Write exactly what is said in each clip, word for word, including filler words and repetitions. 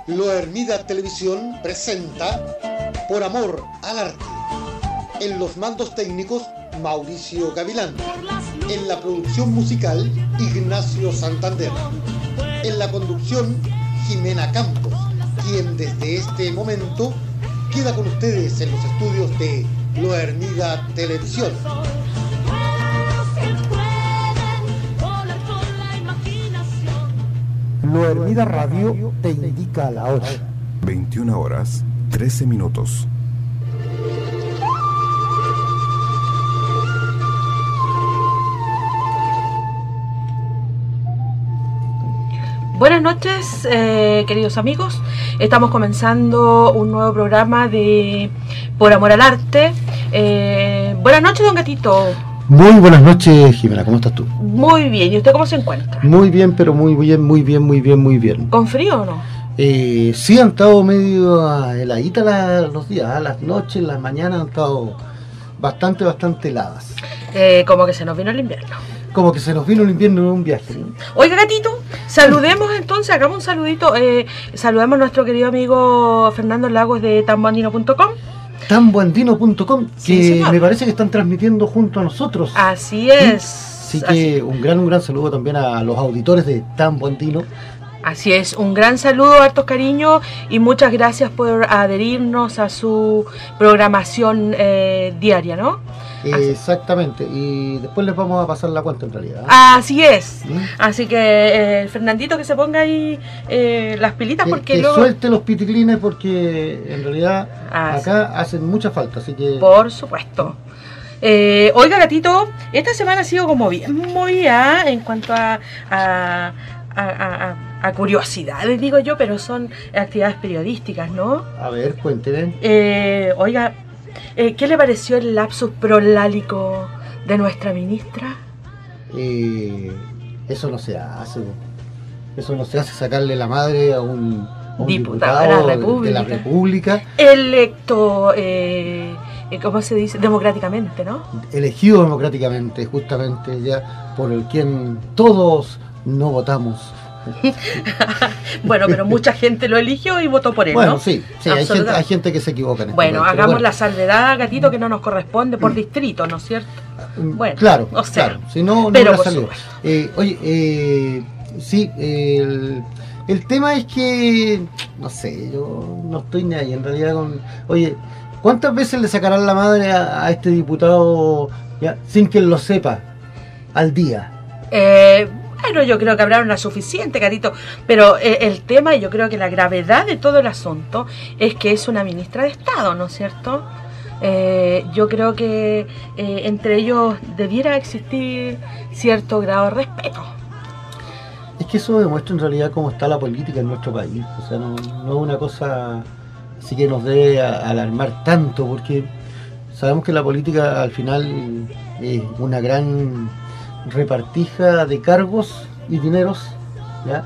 Lo Hermida Televisión presenta Por Amor al Arte. En los mandos técnicos, Mauricio Gavilán. En la producción musical, Ignacio Santander. En la conducción, Jimena Campos, quien desde este momento queda con ustedes en los estudios de Lo Hermida Televisión. Lo Hermida Radio te indica la hora. veintiuna horas, trece minutos. Buenas noches, eh, queridos amigos. Estamos comenzando un nuevo programa de Por Amor al Arte. Eh, buenas noches, don Gatito. Muy buenas noches, Jimena, ¿cómo estás tú? Muy bien, ¿y usted cómo se encuentra? Muy bien, pero muy bien, muy bien, muy bien, muy bien. ¿Con frío o no? Eh, sí, han estado medio heladitas la, los días, ¿eh? Las noches, las mañanas han estado bastante, bastante heladas. Eh, como que se nos vino el invierno. Como que se nos vino el invierno en un viaje. Oiga, Gatito, saludemos entonces, hagamos un saludito. Eh, saludemos a nuestro querido amigo Fernando Lagos de tan buandino punto com. tan buandino punto com, que sí, me parece que están transmitiendo junto a nosotros. Así es. ¿Sí? Así que Así. un gran, un gran saludo también a los auditores de Tan Buandino. Así es, un gran saludo, hartos cariños y muchas gracias por adherirnos a su programación eh, diaria, ¿no? Eh, exactamente, y después les vamos a pasar la cuenta en realidad. Así es, ¿Mm? Así que eh, Fernandito que se ponga ahí eh, las pilitas que, porque que luego... suelte los piticlines porque en realidad ah, acá sí. hacen mucha falta, así que... Por supuesto. Eh, oiga, Gatito, esta semana ha sido como bien movida en cuanto a, a, a, a, a curiosidades, digo yo, pero son actividades periodísticas, ¿no? A ver, cuéntenme. Eh, oiga, eh, ¿qué le pareció el lapsus prolálico de nuestra ministra? Eh, eso no se hace, eso no se hace, sacarle la madre a un, a un diputado, diputado de, la República. de la República. Electo... Eh, ¿Cómo se dice? Democráticamente, ¿no? Elegido democráticamente, justamente ya por el quien todos no votamos. Bueno, pero mucha gente lo eligió y votó por él, bueno, ¿no? sí, sí hay, gente, hay gente que se equivoca en esto. Bueno, momento, hagamos bueno. la salvedad, Gatito, que no nos corresponde por distrito, ¿no es cierto? Bueno, claro, o sea, claro, si no, no pero hubiera salido. Eh, oye, eh, sí, el, el tema es que, no sé, yo no estoy ni ahí, en realidad con... Oye, ¿cuántas veces le sacarán la madre a, a este diputado ya, sin que él lo sepa al día? Eh, bueno, yo creo que habrá una suficiente, Gatito, pero eh, el tema, yo creo que la gravedad de todo el asunto es que es una ministra de Estado, ¿no es cierto? Eh, yo creo que eh, entre ellos debiera existir cierto grado de respeto. Es que eso demuestra en realidad cómo está la política en nuestro país, o sea, no, no es una cosa... Así que nos debe alarmar tanto, porque sabemos que la política al final es una gran repartija de cargos y dineros, ¿ya?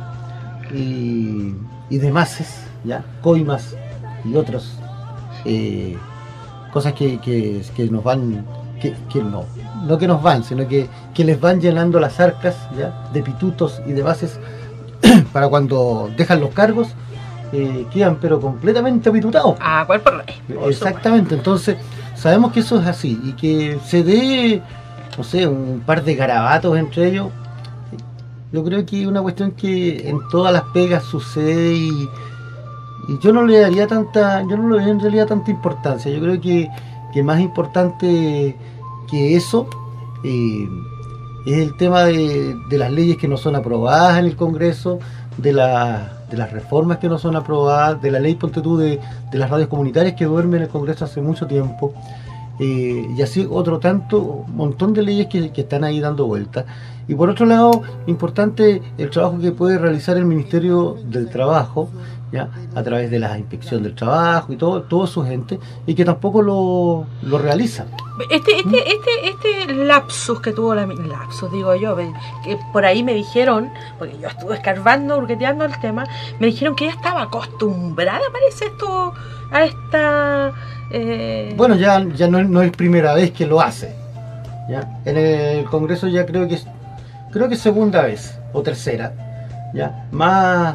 Y, y de mases, ¿ya? Coimas y otras eh, cosas que, que, que nos van, que, que no, no que nos van, sino que, que les van llenando las arcas, ¿ya? De pitutos y de bases para cuando dejan los cargos. Eh, quedan pero completamente habitutados. Ah, ¿cuál por ley? Exactamente, entonces sabemos que eso es así y que se dé, no sé, un par de garabatos entre ellos. Yo creo que es una cuestión que en todas las pegas sucede y, y yo no le daría tanta, yo no le daría en realidad tanta importancia. Yo creo que, que más importante que eso eh, es el tema de, de las leyes que no son aprobadas en el Congreso, de la de las reformas que no son aprobadas, de la ley, ponte tú, de, de las radios comunitarias que duermen en el Congreso hace mucho tiempo, eh, y así otro tanto, un montón de leyes que, que están ahí dando vueltas. Y por otro lado, importante el trabajo que puede realizar el Ministerio del Trabajo, ¿ya? A través de la inspección del trabajo y todo, todo su gente, y que tampoco lo, lo realiza. Este, este, este, este lapsus que tuvo la lapsus, digo yo, que por ahí me dijeron, porque yo estuve escarbando, hurgueteando el tema, me dijeron que ella estaba acostumbrada, parece esto, a esta eh... bueno, ya, ya no, no es primera vez que lo hace, ¿ya? En el Congreso ya creo que es, creo que es segunda vez o tercera, ¿ya? Más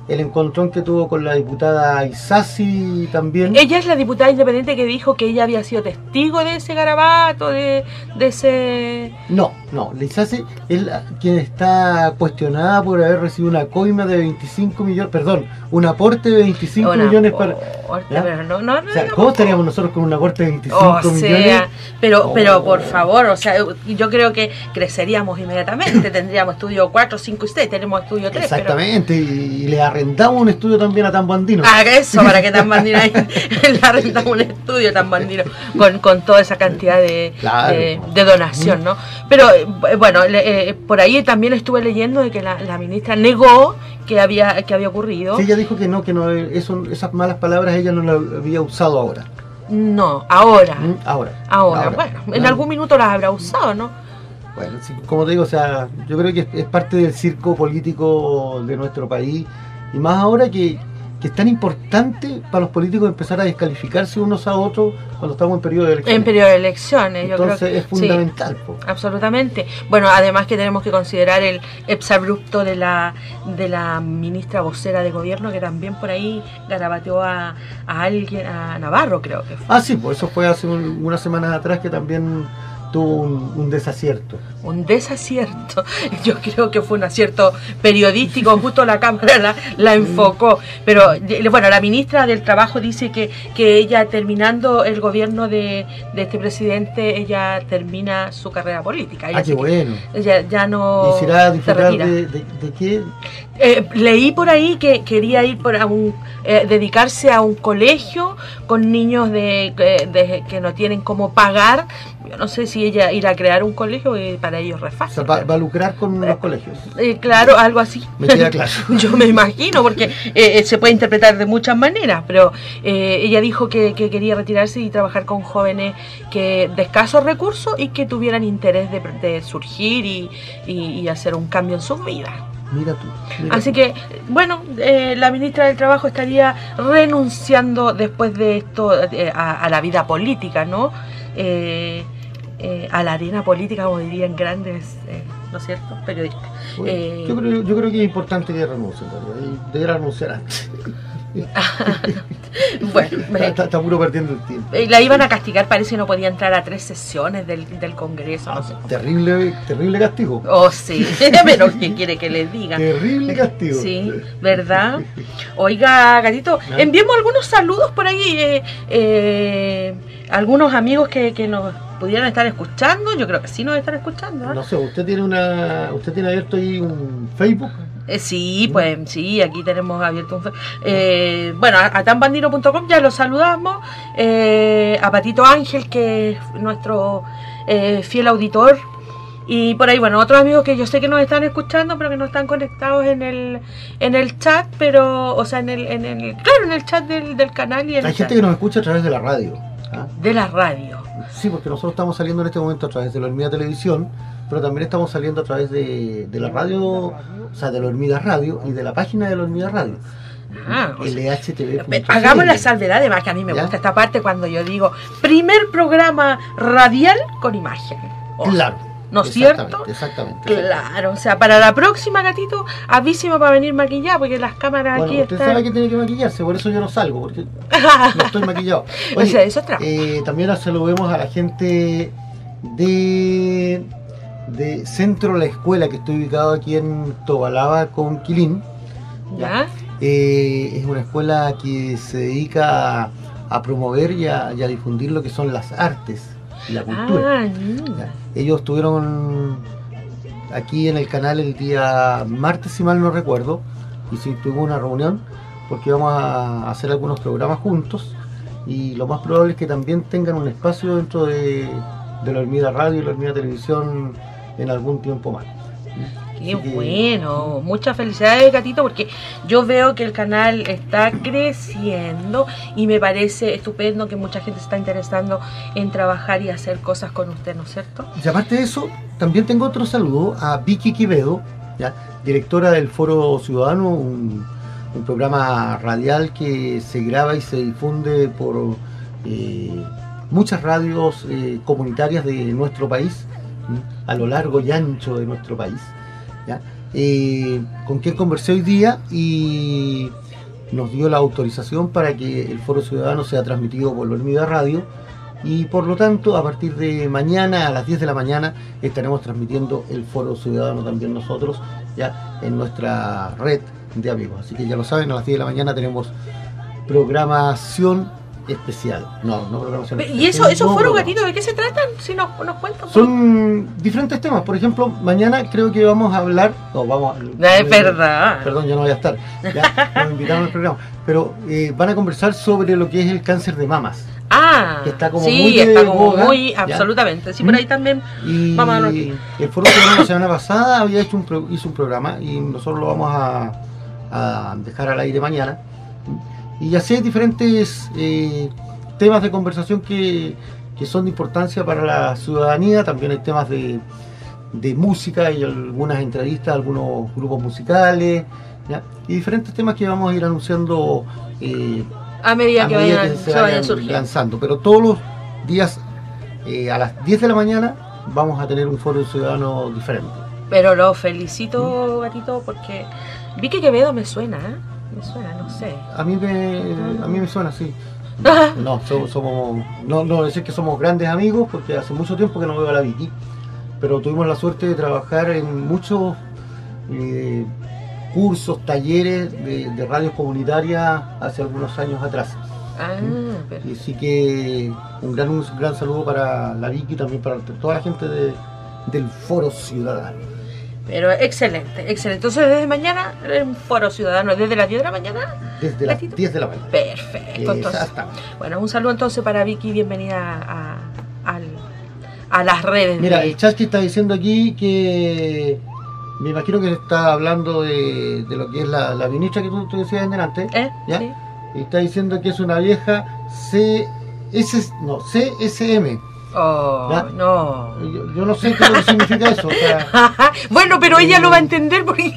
el encontrón que tuvo con la diputada Isasi también. Ella es la diputada independiente que dijo que ella había sido testigo de ese garabato, de, de ese... No, no, la Isasi es la, quien está cuestionada por haber recibido una coima de veinticinco millones, perdón, un aporte de veinticinco una millones para... Aporte, pero no, no, no, o sea, no, ¿cómo no, estaríamos nosotros con un aporte de veinticinco o sea, millones? Pero, oh. pero por favor, o sea, yo creo que creceríamos inmediatamente, tendríamos estudio cuatro, cinco y seis, tenemos estudio tres. Exactamente, pero... y, y le arrendamos un estudio también a Tambandino. Ah, eso, para que Tambandino ahí le arrendamos un estudio Tambandino con, con toda esa cantidad de, claro. de, de donación, ¿no? Pero eh, bueno, le, eh, por ahí también estuve leyendo de que la, la ministra negó que había que había ocurrido. Sí, ella dijo que no, que no, eso, esas malas palabras ella no las había usado ahora. No, ahora. ¿Mm? Ahora. Ahora. Ahora. Bueno, en Claro. algún minuto las habrá usado, ¿no? Bueno, sí, como te digo, o sea, yo creo que es, es parte del circo político de nuestro país, y más ahora que, que es tan importante para los políticos empezar a descalificarse unos a otros cuando estamos en periodo de elecciones. En periodo de elecciones, yo Entonces creo que es fundamental. sí, po. absolutamente. Bueno, además que tenemos que considerar el exabrupto de la de la ministra vocera de gobierno, que también por ahí garabateó a, a alguien, a Navarro, creo que fue. Ah, sí, pues eso fue hace un, unas semanas atrás que también tuvo un, un desacierto. Un desacierto. Yo creo que fue un acierto periodístico, justo la cámara la, la enfocó. Pero bueno, la ministra del Trabajo dice que, que ella, terminando el gobierno de, de este presidente, ella termina su carrera política. Ella Ah, qué bueno. Ella ya no ¿Y será se disfrutar retira. de, de, de qué? Eh, leí por ahí que quería ir por a un, eh, dedicarse a un colegio con niños de, de que no tienen cómo pagar. Yo no sé si ella irá a crear un colegio, eh, para ellos es O fácil. sea, va, va a lucrar con los colegios. Eh, claro, algo así. Me queda claro. Yo me imagino, porque eh, se puede interpretar de muchas maneras, pero eh, ella dijo que, que quería retirarse y trabajar con jóvenes que de escasos recursos y que tuvieran interés de, de surgir y, y, y hacer un cambio en sus vidas. Mira tú. Mira Así tú. que, bueno, eh, la ministra del Trabajo estaría renunciando después de esto eh, a, a la vida política, ¿no? Eh, eh, a la arena política, como dirían grandes, eh, ¿no es cierto?, periodistas. Bueno, Eh, yo, creo, yo creo que es importante que renuncie, en realidad, y debería renunciar antes. bueno, Está, eh, está, está puro perdiendo el tiempo. eh, la iban a castigar, parece que no podía entrar a tres sesiones del, del Congreso, no sé. Terrible, terrible castigo. Oh, sí, pero ¿qué quiere que les diga? Terrible castigo. Sí, ¿verdad? Oiga, Gatito, ¿Ah? enviemos algunos saludos por ahí, eh, eh, algunos amigos que, que nos pudieran estar escuchando. Yo creo que sí nos están escuchando, ¿eh? No sé, usted tiene una, usted tiene abierto ahí un Facebook. Eh, sí, pues sí, aquí tenemos abierto un... fe- Eh, bueno, a, a tambandino punto com ya los saludamos, eh, a Patito Ángel, que es nuestro eh, fiel auditor, y por ahí, bueno, otros amigos que yo sé que nos están escuchando, pero que no están conectados en el en el chat, pero, o sea, en el, en el claro, en el chat del, del canal y en Hay el gente chat que nos escucha a través de la radio. ¿Ah? de la radio. Sí, porque nosotros estamos saliendo en este momento a través de la Hormiga Televisión, pero también estamos saliendo a través de, de la radio, o sea, de la Hormiga Radio y de la página de la Hormiga Radio. Ah, o sea, L H T V punto c l. hagamos la salvedad, además que a mí me ¿Ya? gusta esta parte cuando yo digo primer programa radial con imagen. O sea, Claro. ¿no es exactamente, cierto? Exactamente. Claro, o sea, para la próxima, Gatito, avísime para venir maquillada, porque las cámaras Bueno, aquí usted están... sabe que tiene que maquillarse, por eso yo no salgo, porque no estoy maquillado. O sea, eso es trampa. eh, también saludemos a la gente de, de Centro La Escuela, que estoy ubicado aquí en Tobalaba con Quilín. ¿Ya? Eh, es una escuela que se dedica a, a promover y a, y a difundir lo que son las artes y la cultura. Ah, mm. Ya. Ellos estuvieron aquí en el canal el día martes, si mal no recuerdo, y sí, tuvimos una reunión porque vamos a hacer algunos programas juntos, y lo más probable es que también tengan un espacio dentro de, de la Hormiga Radio y la Hormiga Televisión en algún tiempo más. Qué Así que- bueno, muchas felicidades, Gatito, porque yo veo que el canal está creciendo y me parece estupendo que mucha gente se está interesando en trabajar y hacer cosas con usted, ¿no es cierto? Y aparte de eso, también tengo otro saludo a Vicky Quivedo, ¿ya? Directora del Foro Ciudadano, un, un programa radial que se graba y se difunde por eh, muchas radios eh, comunitarias de nuestro país, ¿sí? A lo largo y ancho de nuestro país, ¿ya? eh, con quien conversé hoy día y nos dio la autorización para que el Foro Ciudadano sea transmitido por Olmida Radio, y por lo tanto a partir de mañana a las diez de la mañana estaremos transmitiendo el Foro Ciudadano también nosotros, ya en nuestra red de amigos. Así que ya lo saben, a las diez de la mañana tenemos programación especial. No, no programación especial. ¿Y eso, esos no foros, programa. Gatito, de qué se tratan? Si nos, nos cuentan. Son diferentes temas. Por ejemplo, mañana creo que vamos a hablar. No, vamos a, No, es verdad. Perdón, ya no voy a estar. Ya nos invitaron al programa. Pero eh, van a conversar sobre lo que es el cáncer de mamas. Ah, Que está como sí, muy de está como boga, muy, ¿ya? absolutamente. Sí, por ahí también Y vamos a darlo. el Foro Ciudadano la semana pasada había hecho un pro, hizo un programa y nosotros lo vamos a, a dejar al aire mañana. Y así hay diferentes eh, temas de conversación que, que son de importancia para la ciudadanía. También hay temas de, de música y algunas entrevistas a algunos grupos musicales, ¿ya? Y diferentes temas que vamos a ir anunciando eh, A medida a que medida vayan, que se se vayan surgiendo. lanzando. Pero todos los días eh, a las diez de la mañana vamos a tener un Foro Ciudadano diferente. Pero lo felicito, Gatito, porque vi que Quevedo me suena, ¿eh? Me suena, no sé. A mí me, a mí me suena así. No, somos, somos no, no decir que somos grandes amigos porque hace mucho tiempo que no veo a la Vicky, pero tuvimos la suerte de trabajar en muchos eh, cursos, talleres de, de radios comunitarias hace algunos años atrás. Ah, Y así que un gran, un gran saludo para la Vicky y también para toda la gente de, del Foro Ciudadano. pero excelente, excelente. Entonces, desde mañana, un Foro Ciudadano, desde las diez de la mañana. Desde las Gatito. diez de la mañana. Perfecto. Entonces, Exacto. bueno, un saludo entonces para Vicky, bienvenida a, al- a las redes. Mira, de- el Chasqui está diciendo aquí que me imagino que está hablando de, de lo que es la, la ministra que tú, tú decías en delante. ¿Eh? ¿Ya? Sí. Y está diciendo que es una vieja C S, no, C S M. Oh, ¿Ya? no. Yo, yo no sé qué es lo que significa eso. O sea, Bueno, pero ella lo va a entender porque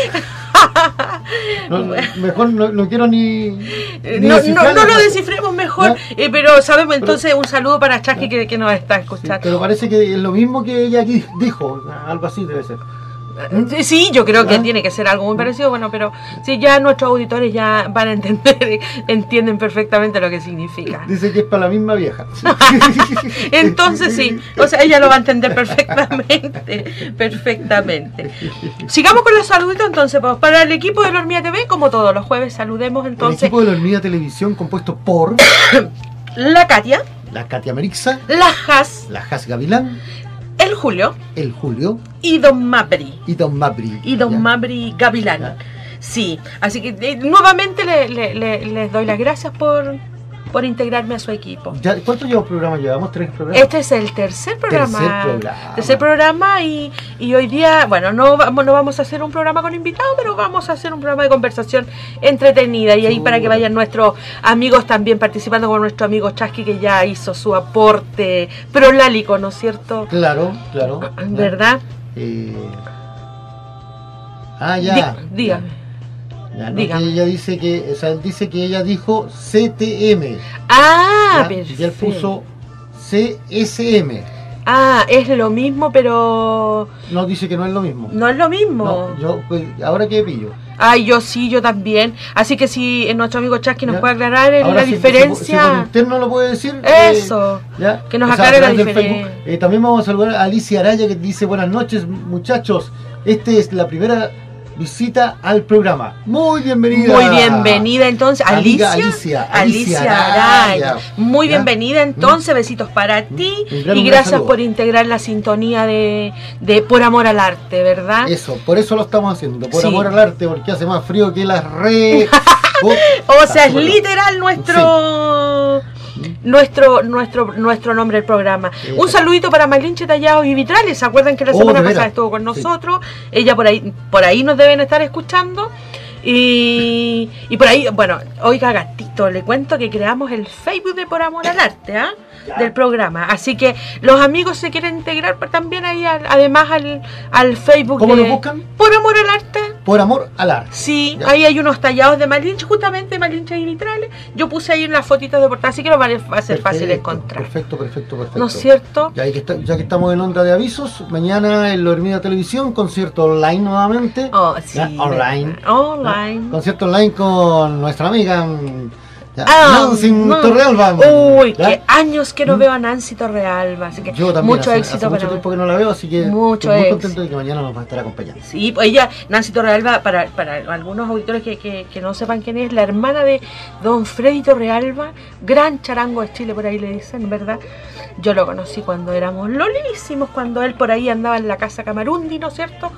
no, no, mejor no, no quiero ni. ni Eh, no, no, descifrarlo. no lo descifremos mejor, ¿Ya? eh, pero sabemos entonces un saludo para Chasqui que, que nos está Sí, escuchando. pero parece que es lo mismo que ella aquí dijo, algo así debe ser. Eh, Sí, yo creo que ¿Ya? tiene que ser algo muy parecido, bueno, pero sí, ya nuestros auditores ya van a entender, entienden perfectamente lo que significa. Dice que es para la misma vieja. Entonces sí, o sea, ella lo va a entender perfectamente, perfectamente. Sigamos con los saluditos entonces, pues, para el equipo de la Hormiga T V, como todos los jueves, saludemos El entonces equipo de la Hormiga Televisión compuesto por la Katia, la Katia Merixa, la Has, la Has Gavilán, el Julio el Julio y Don Mapri. y Don Mabri. Y Don ¿ya? Mabri Gavilán. Ya. Sí, así que eh, nuevamente le- le- le- les doy las gracias por, por integrarme a su equipo. Ya, ¿cuántos llevamos programas? Llevamos tres programas. Este es el tercer programa. Tercer programa. Tercer programa y, y hoy día, bueno, no vamos, no vamos a hacer un programa con invitados, pero vamos a hacer un programa de conversación entretenida. Y ahí Seguro. para que vayan nuestros amigos también participando, con nuestro amigo Chasqui, que ya hizo su aporte prolálico, ¿no es cierto? Claro, claro. ya. ¿Verdad? Eh, Ah, ya. Dí- dígame. Ya, no, dígame. que ella dice que, o sea, él dice que ella dijo C T M. Ah, ¿ya? perfecto. Y él puso C S M. Ah, es lo mismo, pero No, dice que no es lo mismo. no es lo mismo. No, yo, pues, ahora que pillo. Ay, yo sí, yo también. Así que si eh, nuestro amigo Chasqui nos ¿Ya? puede aclarar eh, Ahora, la si- diferencia. Si, por interno lo puede decir. eh, Eso. ¿ya? Que nos O sea, aclare a la través del diferencia. Facebook. Eh, también vamos a saludar a Alicia Araya, que dice: buenas noches, muchachos. Esta es la primera visita al programa. Muy bienvenida. Muy bienvenida entonces, Amiga Alicia. Alicia, Alicia Araya. Araya. Muy ¿Ya? bienvenida entonces, besitos para ti Un gran, y un gran gracias saludo. por integrar la sintonía de, de Por Amor al Arte, ¿verdad? Eso, por eso lo estamos haciendo, por Sí. amor al arte, porque hace más frío que las re. Oh, O sea, es súper- literal nuestro nuestro nuestro nuestro nombre del programa. Eh, Un saludito para Malinche Tallados y Vitrales. ¿Se acuerdan que la Oh, semana de pasada veras. estuvo con Sí. nosotros? Ella por ahí por ahí nos deben estar escuchando. Y, y por ahí, bueno, oiga Gatito, le cuento que creamos el Facebook de Por Amor al Arte, ¿ah? Del programa. Así que los amigos se quieren integrar también ahí, al- además al, al Facebook ¿Cómo de nos buscan? Por Amor al Arte. Por amor al arte. Sí, ¿Ya? ahí hay unos tallados de Malinche, justamente Malinche y vitrales. Yo puse ahí unas fotitos de portada, así que lo va a ser Perfecto, fácil de encontrar. Perfecto, perfecto, perfecto. ¿No es cierto? Ya que, está, ya que estamos en onda de avisos, mañana en Lo Hermida Televisión, concierto online nuevamente. Oh, sí. Ya, online. ¿verdad? Online. ¿Ya? Concierto online con nuestra amiga ya, Ah, Nancy no. Torrealba. Uy, ¿Ya? qué años que no ¿Mm? veo a Nancy Torrealba, así que Yo también, mucho hace, éxito hace mucho para tiempo que no la veo, así que Mucho estoy muy éxito. contento de que mañana nos va a estar acompañando. Sí, pues ella, Nancy Torrealba, para, para algunos auditores que, que, que no sepan quién es, la hermana de don Freddy Torrealba, gran charango de Chile, por ahí le dicen, ¿verdad? Yo lo conocí cuando éramos lolísimos, cuando él por ahí andaba en la casa Camarundi, ¿no es cierto?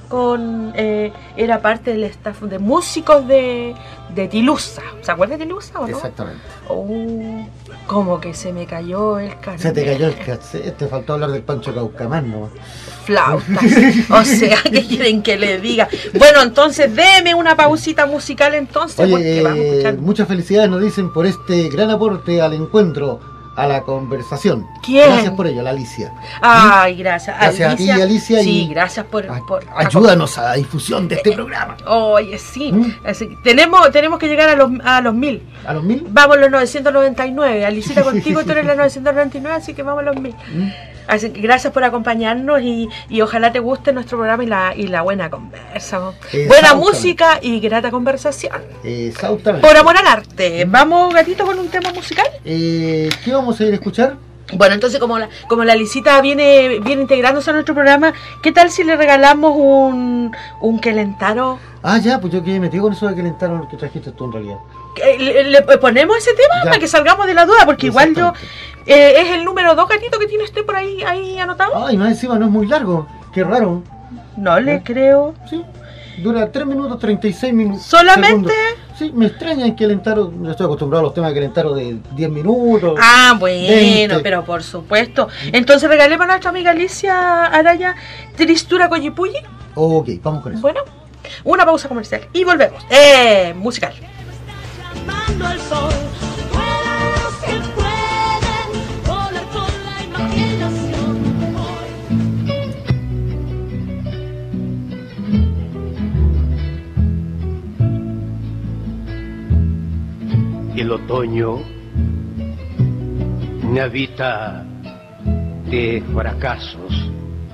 Con eh, era parte del staff de músicos de, de Tilusa. ¿Se acuerda de Tilusa o no? Exactamente. Oh, como que se me cayó el carnet. Se te cayó el cassette, te faltó hablar del Pancho Caucamán, ¿no? Flautas. O sea, ¿qué quieren que le diga? Bueno, entonces deme una pausita musical entonces, porque Oye, vamos a eh, escuchar. muchas felicidades nos dicen por este gran aporte al encuentro, a la conversación. ¿Quién? Gracias por ello, la Alicia. Ay, gracias. Gracias a ti, Alicia, Sí, y- gracias por... A- por ayúdanos a la difusión de este programa. Oye, sí. ¿Mm? Así que tenemos, tenemos que llegar a los, a los mil. ¿A los mil? Vamos a los novecientos noventa y nueve. Alicita, contigo tú eres la novecientos noventa y nueve, así que vamos a los mil. ¿Mm? Así que gracias por acompañarnos y, y ojalá te guste nuestro programa y la, y la buena conversa. Exactamente. Buena música y grata conversación. Exactamente. Por amor al arte. ¿Vamos, gatito, con un tema musical? Eh, ¿Qué vamos a ir a escuchar? Bueno, entonces como la, como la Licita viene, viene integrándose a nuestro programa, ¿qué tal si le regalamos un, un quelentaro? Ah, ya, pues yo quedé metido con eso de que alentaron que trajiste tú en realidad. Eh, ¿Le, le ponemos ese tema Ya. para que salgamos de la duda? Porque igual yo... Exactamente. eh, ¿Es el número dos, gatito, que tiene usted por ahí, ahí anotado? Ay, más encima no es muy largo. Qué raro. No le ¿Eh? creo. Sí. Dura tres minutos treinta y seis minutos. ¿Solamente? segundos. Sí, me extraña en que Elentaro, yo estoy acostumbrado a los temas de Elentaro de diez minutos. Ah, bueno, veinte. pero por supuesto. Entonces regalemos a nuestra amiga Alicia Araya Tristura Coyipulli. Ok, vamos con eso. Bueno, una pausa comercial y volvemos. Eh, musical. Llamando al sol, vuelan los que pueden volar con la imaginación. El otoño me habita de fracasos.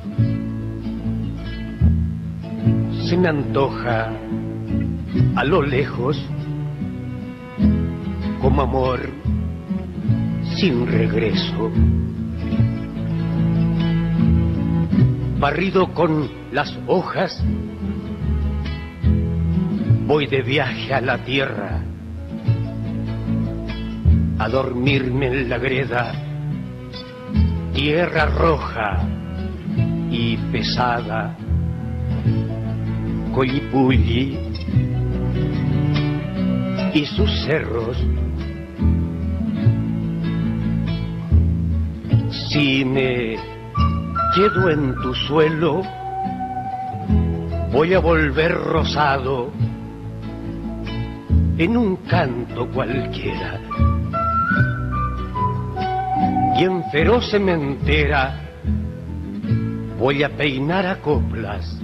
Se me antoja a lo lejos como amor sin regreso, barrido con las hojas. Voy de viaje a la tierra, a dormirme en la greda, tierra roja y pesada, Coyipulli y sus cerros. Si me quedo en tu suelo, voy a volver rosado en un canto cualquiera, y en feroz sementera voy a peinar a coplas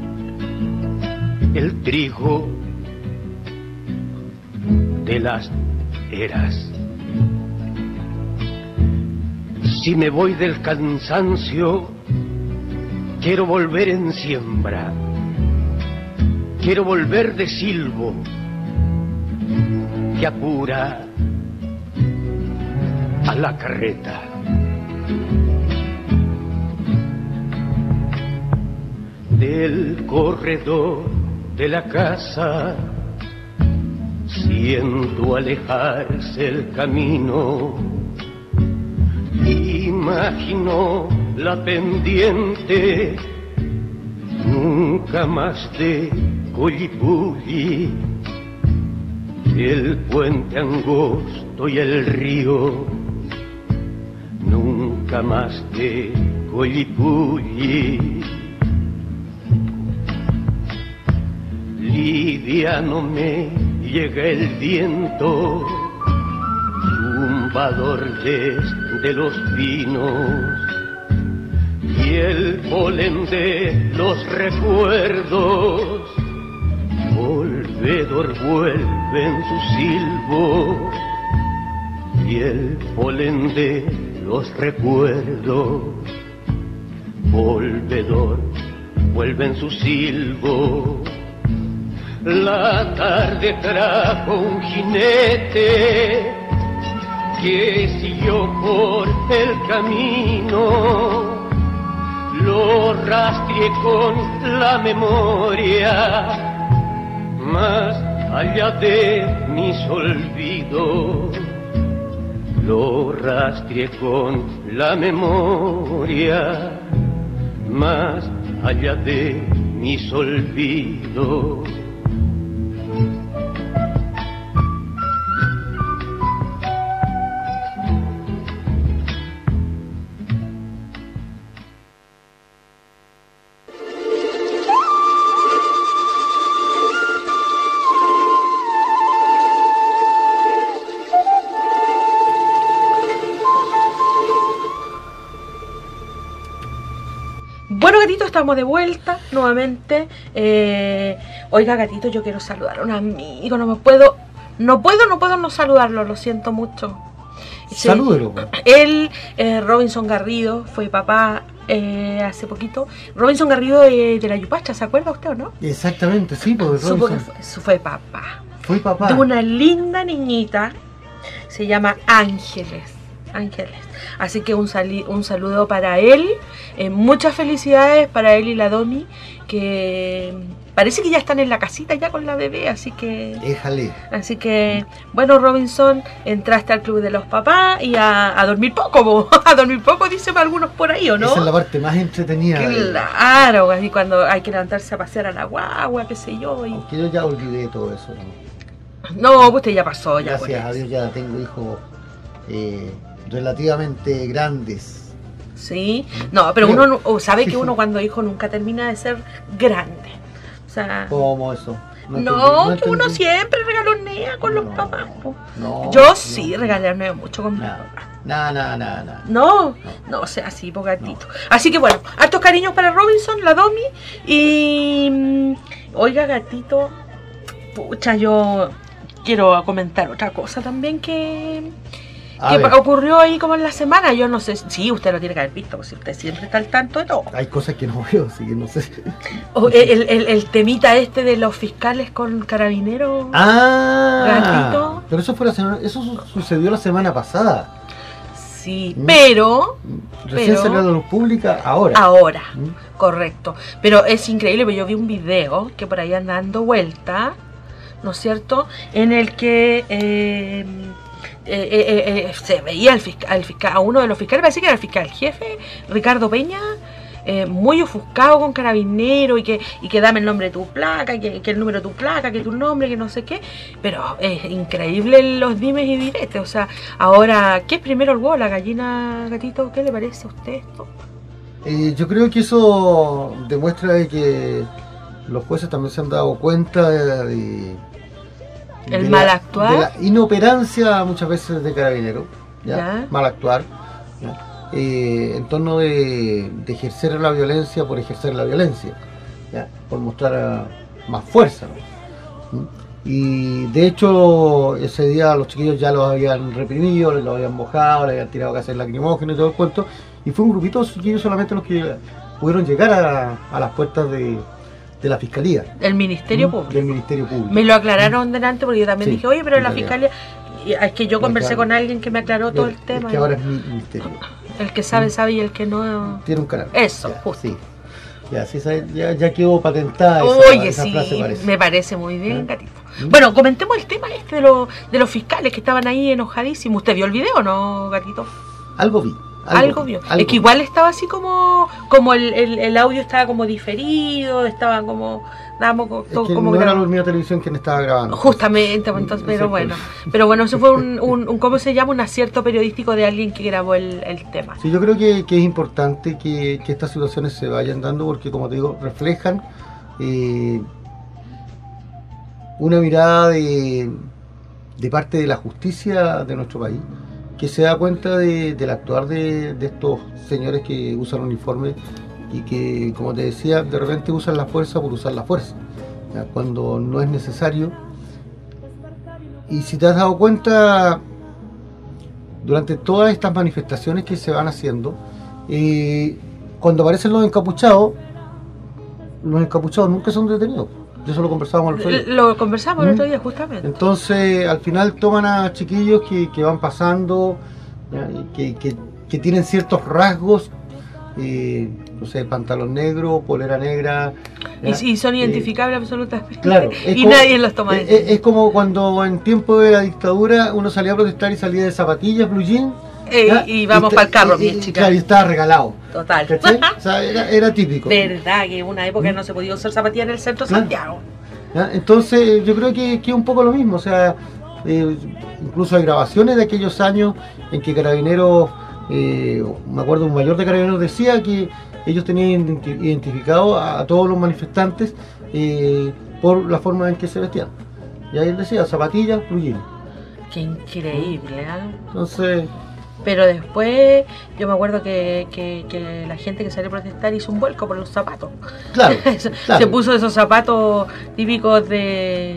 el trigo de las eras. Si me voy del cansancio, quiero volver en siembra, quiero volver de silbo que apura a la carreta. Del corredor de la casa siento alejarse el camino, imagino la pendiente nunca más de Coyipulli, el puente angosto y el río nunca más de Coyipulli. Liviano me llega el viento, zumbador desde los pinos, y el polen de los recuerdos Volvedor vuelve en su silbo y el polen de los recuerdos. Volvedor vuelve en su silbo. La tarde trajo un jinete que siguió por el camino. Lo rastreé con la memoria más allá de mis olvidos. Lo rastreé con la memoria más allá de mis olvidos. Bueno, gatito, estamos de vuelta nuevamente. Eh, oiga, gatito, yo quiero saludar a un amigo. No me puedo, no puedo, no puedo no saludarlo. Lo siento mucho. Sí, Salúdelo. él, eh, Robinson Garrido, fue papá eh, hace poquito. Robinson Garrido eh, de la Yupacha, ¿se acuerda usted o no? Exactamente, sí, porque Supo que Robinson fue, su- fue papá fue papá. de una linda niñita. Se llama Ángeles. Ángeles. Así que un, sali- un saludo para él. Eh, muchas felicidades para él y la Domi, que parece que ya están en la casita ya con la bebé, así que... Déjale. Así que, bueno, Robinson, entraste al club de los papás y a, a dormir poco, bo. A dormir poco, dicen algunos por ahí, ¿o no? Esa es la parte más entretenida. de- Claro, así cuando hay que levantarse a pasear a la guagua, qué sé yo. Y... Aunque yo ya olvidé todo eso. ¿no? No, pues usted ya pasó, ya. Gracias pues. a Dios ya tengo hijos eh, relativamente grandes. Sí, no, pero Pero- uno no- o sabe sí, que sí. uno cuando hijo nunca termina de ser grande. O sea, ¿Cómo eso? no, entendí, que uno entendí. siempre regalonea con los No, papás. po. no, Yo no. sí regaloneo mucho con mi Nada, papá. nada, nada, nada. nada. No, no sea así, po gatito. Así que bueno, hartos cariños para Robinson, la Domi. Y mm, oiga, gatito, pucha, yo quiero comentar otra cosa también que, A que ver, pa- ocurrió ahí como en la semana. Yo no sé, sí, usted lo tiene que haber visto, porque usted siempre está al tanto de todo. hay cosas que no veo, así que no sé. O el, el, el temita este de los fiscales con carabineros. Ah, Gatito. pero eso fue la semana, eso su- sucedió la semana pasada. Sí, Mm. pero Recién Pero- salió a la luz pública ahora. ahora, ¿Mm? correcto. Pero es increíble, porque yo vi un video que por ahí anda dando vuelta, ¿no es cierto? En el que eh, eh, eh, eh, se veía al fiscal, al fiscal, a uno de los fiscales, parece que era el fiscal jefe, Ricardo Peña, eh, muy ofuscado con carabinero y que, y que dame el nombre de tu placa, que, que el número de tu placa, que tu nombre, que no sé qué. Pero es increíble los dimes y diretes. O sea, ahora, ¿qué es primero el huevo, la gallina, gatito? ¿Qué le parece a usted esto? Eh, yo creo que eso demuestra de que los jueces también se han dado cuenta de, de- El de mal la- actuar. de la inoperancia muchas veces de carabineros, ¿ya? Ya. Mal actuar, ¿ya? Eh, en torno de, de ejercer la violencia por ejercer la violencia, ¿ya? Por mostrar ah, más fuerza, ¿no? ¿Mm? Y de hecho ese día los chiquillos ya los habían reprimido, los habían mojado, les habían tirado gases lacrimógenos y todo el cuento, y fue un grupito de chiquillos solamente los que pudieron llegar a, a las puertas de, de la fiscalía, El Ministerio ¿Mm? Público. del Ministerio Público. Me lo aclararon delante porque yo también Sí, dije, oye, pero en la realidad. fiscalía... y es que yo Ya, conversé claro. con alguien que me aclaró todo el Es tema. que y ahora es mi ministerio. El que sabe, sabe y el que no... Tiene un canal. Eso, Ya, justo. sí. Ya, sí, sabe, ya, ya quedó patentada esa, Oye, esa sí, frase, parece. me parece muy bien, ¿Eh? gatito. ¿Mm? Bueno, comentemos el tema este de, lo- de los fiscales que estaban ahí enojadísimos. ¿Usted vio el video o no, gatito? Algo vi. Algo, vio. algo Es que igual estaba así como... Como el, el, el audio estaba como diferido, estaba como... Dábamos co- Es todo que como no era grabado. la Unidad de Televisión quien estaba grabando. Justamente, pues, entonces, pero Exacto. bueno. Pero bueno, eso fue un, un, un- ¿cómo se llama? Un acierto periodístico de alguien que grabó el, el tema. Sí, yo creo que, que es importante que, que estas situaciones se vayan dando porque, como te digo, reflejan eh, una mirada de, de parte de la justicia de nuestro país, que se da cuenta de- del actuar de, de estos señores que usan uniforme y que, como te decía, de repente usan la fuerza por usar la fuerza, ¿ya? Cuando no es necesario. Y si te has dado cuenta, durante todas estas manifestaciones que se van haciendo, eh, cuando aparecen los encapuchados, los encapuchados nunca son detenidos. De eso lo conversábamos el otro día. Lo conversamos ¿Mm? el otro día, justamente. Entonces, al final toman a chiquillos que, que van pasando, ¿ya? que, que, que tienen ciertos rasgos, eh, no sé, pantalón negro, polera negra. Y, y son identificables eh, absolutamente. Claro. Y como, nadie los toma. Es, es, es como cuando en tiempo de la dictadura uno salía a protestar y salía de zapatillas, blue jean. Eh, y vamos para el carro, mi chica. Claro, y estaba regalado. Total. O sea, era, era típico. Verdad, que en una época ¿Mm? no se podía usar zapatillas en el centro de claro. Santiago. ¿Ya? Entonces, yo creo que, que es un poco lo mismo. O sea, eh, incluso hay grabaciones de aquellos años en que Carabineros, eh, me acuerdo, un mayor de Carabineros decía que ellos tenían identificado a, a todos los manifestantes eh, por la forma en que se vestían. Y ahí él decía, zapatillas, blue jean. Qué increíble, ¿eh? Entonces... Pero después yo me acuerdo que, que, que la gente que salió a protestar hizo un vuelco por los zapatos. Claro, claro. Se puso esos zapatos típicos de,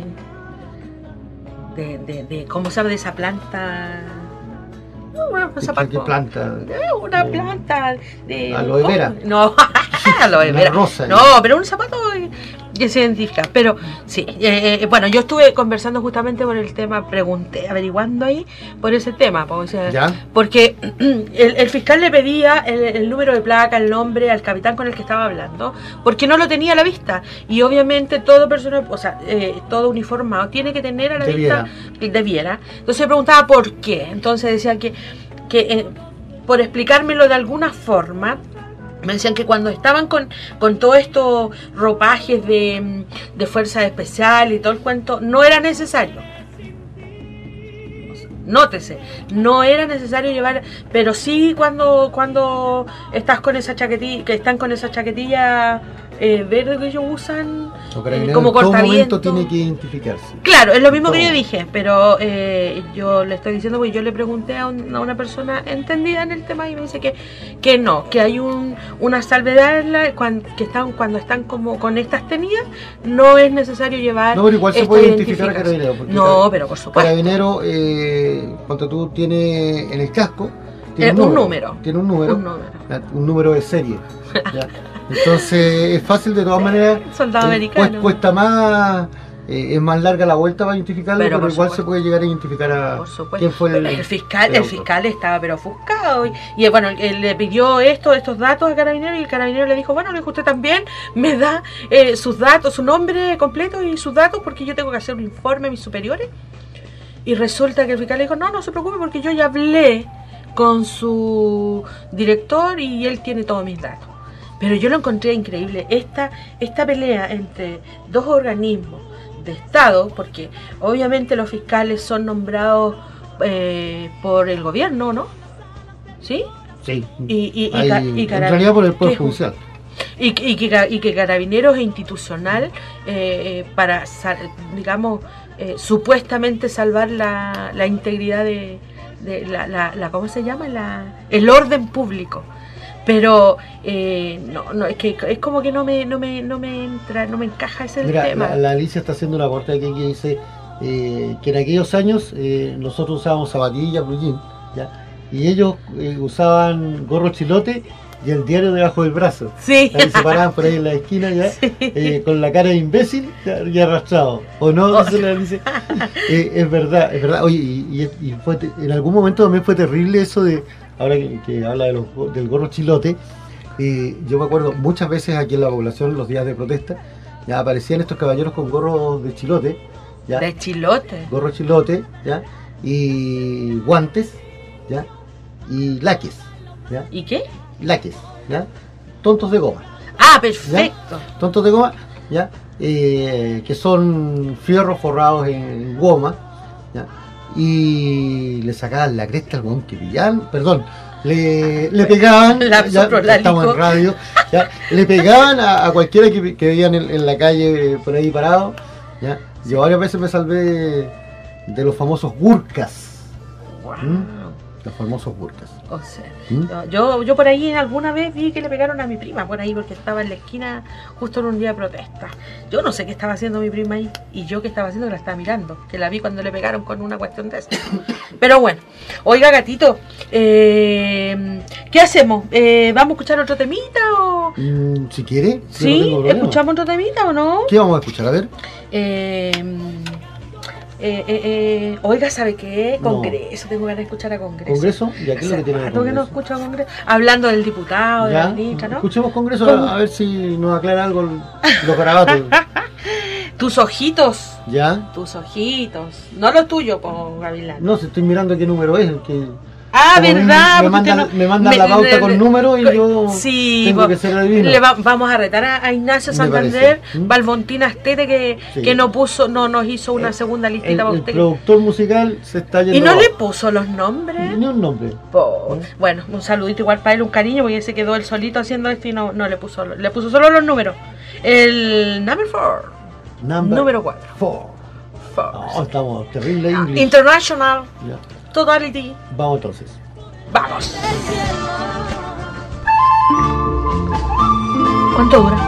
de, de, de ¿cómo se llama? De esa planta. Bueno, ¿Qué, zapato, ¿Qué planta? Una eh, planta de... Aloe vera. No, aloe vera. Rosa, no, ¿eh? Pero un zapato que se identifica. Pero sí, eh, bueno, yo estuve conversando justamente por el tema, pregunté, averiguando ahí por ese tema. Porque, o sea, ¿ya? Porque el, el fiscal le pedía el, el número de placa, el nombre al capitán con el que estaba hablando, porque no lo tenía a la vista. Y obviamente todo persona, o sea, eh, todo uniformado tiene que tener a la debiera. vista, debiera. Entonces me preguntaba por qué. Entonces decía que, que eh, por explicármelo de alguna forma, me decían que cuando estaban con, con todos estos ropajes de, de fuerzas especiales y todo el cuento, no era necesario. Nótese, no era necesario llevar, pero sí cuando cuando estás con esa chaquetilla, que están con esa chaquetilla eh, verde que ellos usan, eh, como cortaviento. En todo momento tiene que identificarse. Claro, es lo mismo que yo dije, pero eh, yo le estoy diciendo, porque yo le pregunté a, un, a una persona entendida en el tema y me dice que, que no, que hay un, una salvedad en la, cuando, que están cuando están como con estas tenidas, no es necesario llevar. No, pero igual se puede identificar a Carabinero. No, pero por supuesto. Carabinero, eh, cuando tú tienes en el casco, tiene eh, un, un número, número. Tiene un número. Un número, un número de serie. ¿ya? Entonces es fácil de todas maneras. Soldado eh, americano. Pues, cuesta más, eh, es más larga la vuelta para identificarlo, pero, pero igual supuesto. se puede llegar a identificar a quién fue el, el fiscal. El, el fiscal estaba pero ofuscado y, y bueno, él le pidió esto, estos datos a Carabinero y el Carabinero le dijo, bueno, le dijo, usted también me da eh, sus datos, su nombre completo y sus datos porque yo tengo que hacer un informe a mis superiores. Y resulta que el fiscal le dijo, no, no se preocupe porque yo ya hablé con su director y él tiene todos mis datos. Pero yo lo encontré increíble, esta, esta pelea entre dos organismos de Estado, porque obviamente los fiscales son nombrados eh, por el gobierno, ¿no? ¿Sí? Sí. Y, y, y, Hay, y, y en realidad por el Poder Judicial. Y, y, que, y que Carabineros es institucional eh, para, digamos, eh, supuestamente salvar la, la integridad de, de la, la, la, ¿cómo se llama? La, el orden público. Pero eh, no, no, es que es como que no me, no me, no me entra, no me encaja ese Mira, tema. La, la Alicia está haciendo una aporte aquí que dice eh, que en aquellos años eh, nosotros usábamos zapatillas, blue jean, ¿ya? Y ellos eh, usaban gorro chilote y el diario debajo del brazo. Sí. Ahí se paraban por ahí en la esquina ya, sí. eh, con la cara de imbécil y arrastrado. ¿O no? Oh. Dice la Alicia. Eh, es verdad, es verdad. Oye, y, y, y fue en algún momento también fue terrible eso de. Ahora que, que habla de los, del gorro chilote, eh, yo me acuerdo muchas veces aquí en la población, los días de protesta, ya aparecían estos caballeros con gorros de chilote. ¿ya? De chilote. Gorro chilote, ¿ya? Y guantes, ¿ya? Y laques, ¿ya? ¿Y qué? Laques, ¿ya? Tontos de goma. Ah, perfecto. ¿Ya? Tontos de goma, ¿ya? Eh, que son fierros forrados en goma, ¿ya? Y le sacaban la cresta al weón que pillaban, perdón, le, le pegaban, ya, estamos en radio, ya, le pegaban a, a cualquiera que, que veían en, en la calle por ahí parado, ya. Yo varias veces me salvé de, de los famosos gurkas. Wow. ¿Mm? Los famosos burkas. O sea, ¿Mm? yo, yo por ahí alguna vez vi que le pegaron a mi prima por ahí porque estaba en la esquina justo en un día de protesta. Yo no sé qué estaba haciendo mi prima ahí y yo qué estaba haciendo que la estaba mirando, que la vi cuando le pegaron con una cuestión de eso. Pero bueno, oiga gatito, eh, ¿qué hacemos? Eh, ¿Vamos a escuchar otro temita o...? Mm, si quiere. yo no ¿Sí? tengo problema. ¿Escuchamos otro temita o no? ¿Qué vamos a escuchar? A ver. Eh, eh, eh, eh, oiga, ¿sabe qué? No. Congreso, tengo ganas de escuchar a Congreso. ¿Congreso? ¿Y aquí es lo Hace que tiene el rato que no Congreso? escucho a Congreso. Hablando del diputado, de Ya, la ministra, ¿no? escuchemos Congreso Con- a, a ver si nos aclara algo el- los garabatos. Tus ojitos, ¿Ya? tus ojitos. No los tuyos, po, Gavilán. No, si estoy mirando qué número es. Que... Ah, como a mí ¿verdad? Me, Porque mandan, usted no- me mandan me- la pauta le- con le- números y yo Sí, tengo va- que ser adivino. le va- vamos a retar a, a Ignacio Me Santander, parece. ¿Mm? Valmontina Astete, que, Sí. que no puso, no nos hizo una El- segunda El, listita para el usted. productor musical se está yendo Y no le abajo. puso los nombres. Ni un nombre. Po- Bueno, un saludito igual para él, un cariño, porque se quedó él solito haciendo esto y no, no le puso, le puso solo los números. El number four, Number número cuatro. four. Four. No, estamos terrible Ah, inglés. International Ya. Totality. Vamos entonces. Vamos. ¿Cuánto dura?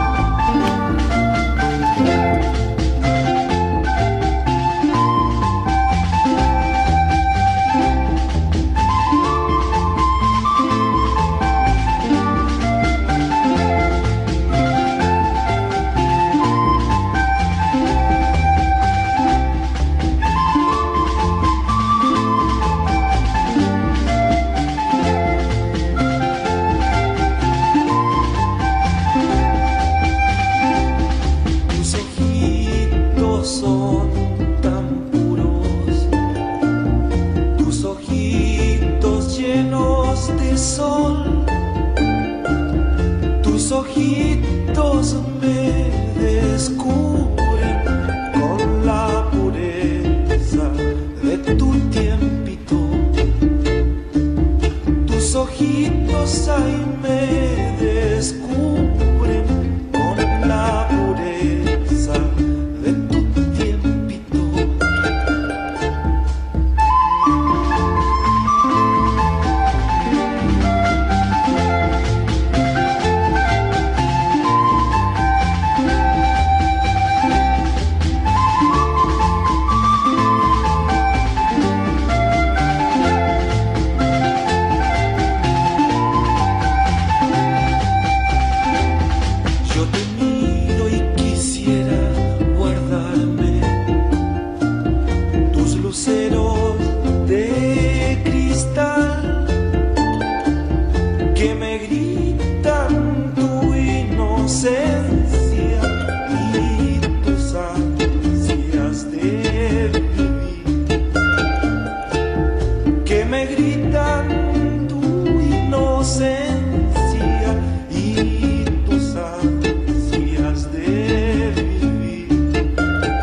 Tus ojitos son tan puros, tus ojitos llenos de sol, tus ojitos me descubren con la pureza de tu tiempito. Tus ojitos ahí me descubren con la pureza de tu tiempito. Yo te miro y quisiera guardarme tus luceros de cristal que me gritan tu inocencia y tus ansias de vivir, que me gritan tu inocencia y tus ansias de vivir.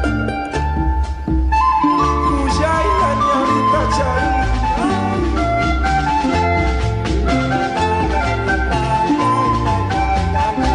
Cuyay la ñarita chay, ay. La, la, la, la, la, la, la,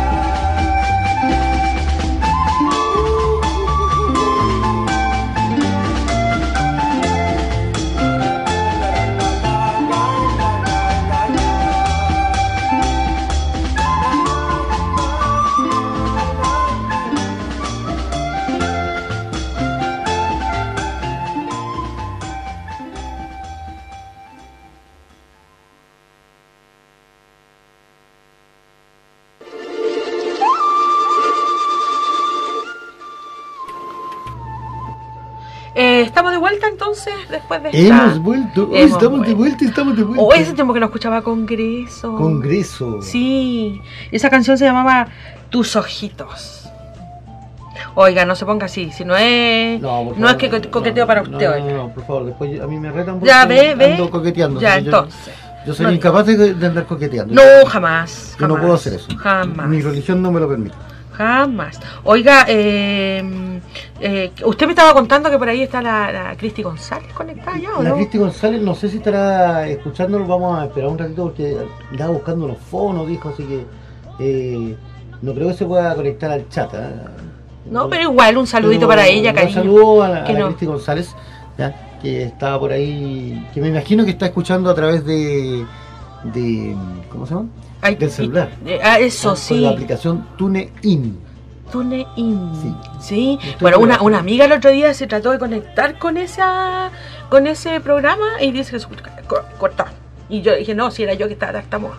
Eh, ¿Estamos de vuelta entonces? Después de esta... Hemos vuelto. Hoy Hemos estamos de vuelto. vuelta, estamos de vuelta. Oh, ese tiempo que no escuchaba Congreso. Congreso. Sí, esa canción se llamaba Tus Ojitos. Oiga, no se ponga así, si no es No, por no es favor, que co- coqueteo no, para no, usted, no, oiga. no, no, por favor, después a mí me retan porque Ya, ve, ve. ando coqueteando. Ya, yo- entonces. Yo soy No, incapaz de, de andar coqueteando. No, jamás. Yo no jamás, puedo hacer eso. Jamás. Mi religión no me lo permite. Jamás. Oiga, eh, eh, usted me estaba contando que por ahí está la, la Cristi González conectada ya, ¿o La no? Cristi González, no sé si estará escuchándolo, vamos a esperar un ratito porque andaba buscando los fonos, dijo, así que eh, no creo que se pueda conectar al chat. ¿eh? No, pero igual un saludito Pero para ella, un cariño. saludo a la, a Que la no. Cristi González, ¿ya? que está por ahí, que me imagino que está escuchando a través de, de ¿cómo se llama? Ay, Del celular. eh, ah, eso Con sí. la aplicación TuneIn. TuneIn. Sí. Sí. Estoy Bueno, una, probando. una amiga el otro día se trató de conectar con esa con ese programa y dice que se co- cortó. Y yo dije, no, si era yo que estaba estamos.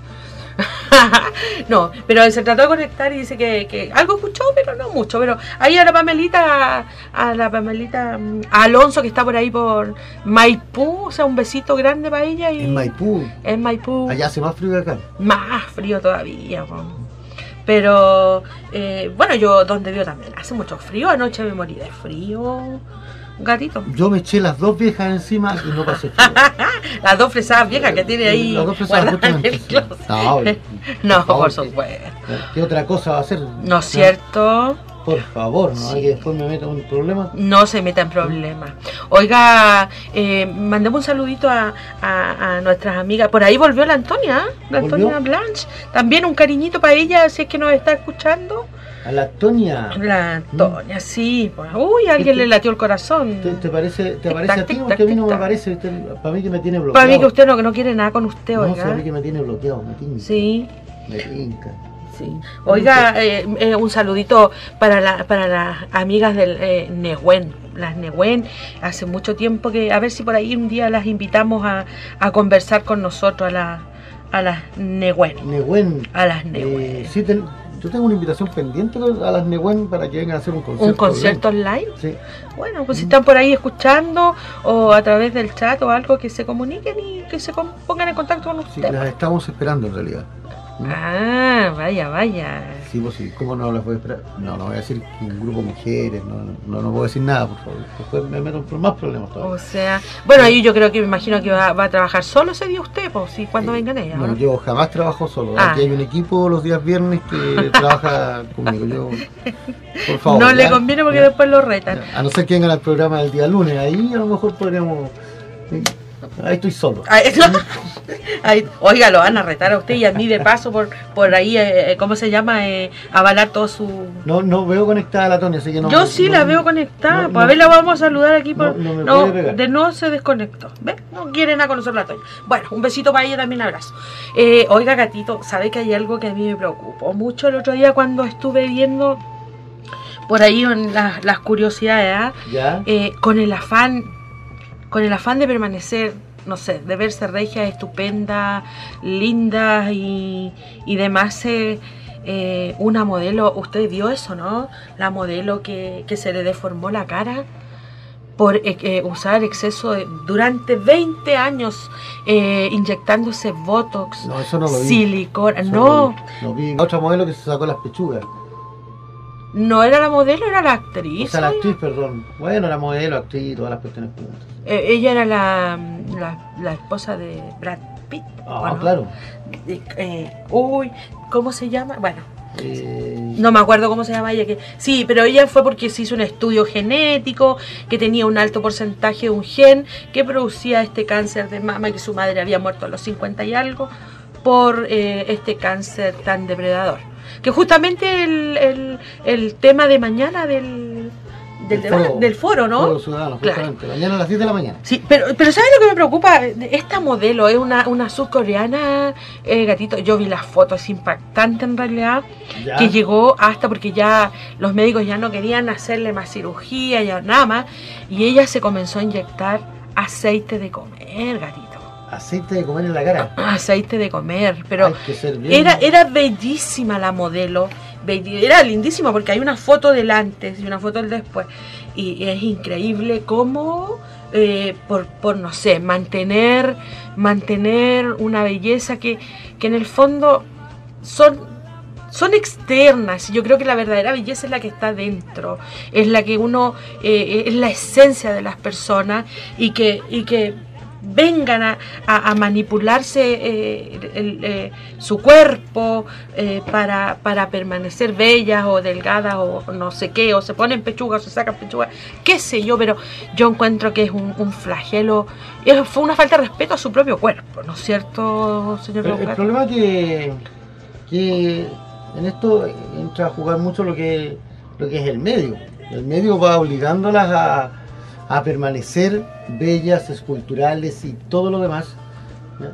No, pero se trató de conectar y dice que, que algo escuchó, pero no mucho. Pero ahí a la Pamelita, a la Pamelita, mm, a Alonso que está por ahí por Maipú, o sea, un besito grande para ella. Y En Maipú. En Maipú. Allá hace más frío que acá. Más frío todavía, po. Pero eh, bueno, yo donde vivo también hace mucho frío. Anoche me morí de frío, gatito. Yo me eché las dos viejas encima y no pasé frío. Las dos fresadas viejas que tiene ahí Las dos fresadas, guardadas en el justamente, sí. closet. No, oye, No, por favor, por ¿qué- supuesto. ¿Qué otra cosa va a hacer? ¿No es cierto? Por favor, no Sí. hay que después me meta un problema. No se meta en problemas. Oiga, eh, mandemos un saludito a, a, a nuestras amigas. Por ahí volvió la Antonia, ¿eh? La ¿Volvió? Antonia Blanche. También un cariñito para ella, si es que nos está escuchando. A la Toña. La Antonia, sí. Pues, uy, alguien le latió el corazón. ¿Te, te parece, te Tic-tac, parece a ti? tic-tac, Porque a mí no me tic-tac. parece. Usted- para mí que me tiene bloqueado. Para mí que usted no, que no quiere nada con usted, No, sí, oiga. a mí que me tiene bloqueado, me tinca. Sí, Me tinca. sí. Oiga, eh, eh, un saludito para, la, para las amigas del eh, Nehuen. Las Nehuen, hace mucho tiempo que, a ver si por ahí un día las invitamos a, a conversar con nosotros, a, la, a las Nehuen. Nehuen. A las Eh, Nehuen. sí, ten- yo tengo una invitación pendiente a las Nehuen para que vengan a hacer un concierto. ¿Un concierto online. online? Sí. Bueno, pues si están por ahí escuchando o a través del chat o algo, que se comuniquen y que se con- pongan en contacto con Sí, usted. las estamos esperando en realidad. ¿Mm? Ah, vaya, vaya. Sí, pues sí, ¿cómo no las voy a esperar? No, no voy a decir que un grupo de mujeres, no, no, no voy a decir nada, por favor. Después me meto en más problemas O todavía. sea, bueno, ahí yo creo que me imagino que va, va a trabajar solo ese día usted, pues sí, cuando vengan ellas. Bueno, ¿no? yo jamás trabajo solo. Ah. Aquí hay un equipo los días viernes que trabaja conmigo. Yo, por favor. No le ya, conviene porque ya, después lo retan. ya. A no ser que vengan al programa el día lunes, ahí a lo mejor podríamos. sí, Ahí estoy solo. Ay, no. Ay, oiga, lo van a retar a usted y a mí de paso por por ahí, eh, ¿cómo se llama? Eh, avalar todo su... No, no veo conectada a la Tony, así que no. Yo sí no- la veo conectada, no, pues a no. ver, la vamos a saludar aquí por... No, no me no, puede pegar. de nuevo se desconectó, ¿ves? No quieren a conocer la Toña. Bueno, un besito para ella también, abrazo. Eh, oiga, gatito, ¿sabe que hay algo que a mí me preocupó mucho el otro día cuando estuve viendo por ahí en la- las curiosidades, ¿ah? Ya. Eh, con el afán, con el afán de permanecer, no sé, de verse regias, estupendas, lindas y, y demás, eh, eh, una modelo, usted vio eso, ¿no? La modelo que, que se le deformó la cara por eh, eh, usar exceso de, durante veinte años eh, inyectándose botox, No, eso no lo vi. silicona, Eso no, lo vi. No vi. Otra modelo que se sacó las pechugas. no era la modelo, era la actriz. O sea, la oiga. actriz, perdón. Bueno, la modelo, actriz, todas las cuestiones juntas. Eh, ella era la, la, la esposa de Brad Pitt. Ah, ¿o no? claro. Eh, eh, uy, ¿cómo se llama? Bueno, Eh, no me acuerdo cómo se llama ella. Que, sí, pero ella fue porque se hizo un estudio genético que tenía un alto porcentaje de un gen que producía este cáncer de mama, que su madre había muerto a los cincuenta y algo por eh, este cáncer tan depredador. Que justamente el, el, el tema de mañana del, del, Del deba- foro. del foro, ¿no? Foro Ciudadano, Claro. justamente. Mañana a las diez de la mañana. Sí, pero, pero ¿sabes lo que me preocupa? Esta modelo es una, una surcoreana, eh, gatito. Yo vi las fotos, es impactante en realidad. Ya. Que llegó hasta porque ya los médicos ya no querían hacerle más cirugía, ya nada más. Y ella se comenzó a inyectar aceite de comer, gatito. Aceite de comer en la cara. Aceite de comer, pero Hay que ser bien. era, era bellísima la modelo. Belli- Era lindísima porque hay una foto del antes y una foto del después. Y es increíble cómo, eh, por, por, no sé, mantener, mantener una belleza que, que en el fondo son, son externas. Yo creo que la verdadera belleza es la que está dentro. Es la que uno, eh, es la esencia de las personas y que, y que vengan a, a, a manipularse eh, el, eh, su cuerpo eh, para, para permanecer bellas o delgadas o no sé qué, o se ponen pechugas o se sacan pechugas, qué sé yo, pero yo encuentro que es un, un flagelo, es, fue una falta de respeto a su propio cuerpo, ¿no es cierto, señor El, el Rojas? problema es que, que en esto entra a jugar mucho lo que, lo que es el medio. El medio va obligándolas a, a permanecer bellas, esculturales y todo lo demás. ¿Ya?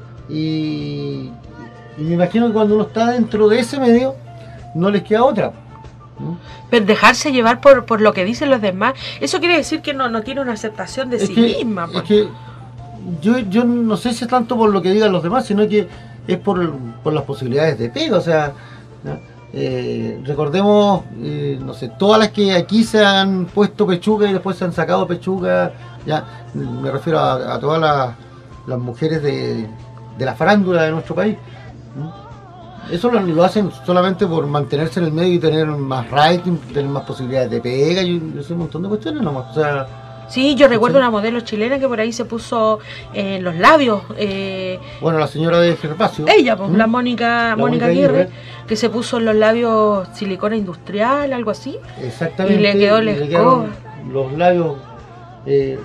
Y, y me imagino que cuando uno está dentro de ese medio, no les queda otra. ¿No? Pero dejarse llevar por, por lo que dicen los demás, eso quiere decir que no, no tiene una aceptación de Es sí que, misma. es pues. que yo, yo no sé si es tanto por lo que digan los demás, sino que es por, por las posibilidades de pega. O sea, ¿no? eh, recordemos, eh, no sé, todas las que aquí se han puesto pechuga y después se han sacado pechuga, ya me refiero a, a todas las, las mujeres de, de la farándula de nuestro país. ¿No? Eso lo, lo hacen solamente por mantenerse en el medio y tener más rating, tener más posibilidades de pega y ese montón de cuestiones nomás. O sea, Sí, yo recuerdo ¿sí? una modelo chilena que por ahí se puso en los labios. Eh, bueno, la señora de Gervasio. ella, pues, ¿Mm? la Mónica La Mónica Mónica Aguirre, Aguirre, que se puso en los labios silicona industrial, algo así. Exactamente. Y le quedó la y le quedaron escoba. los labios eh,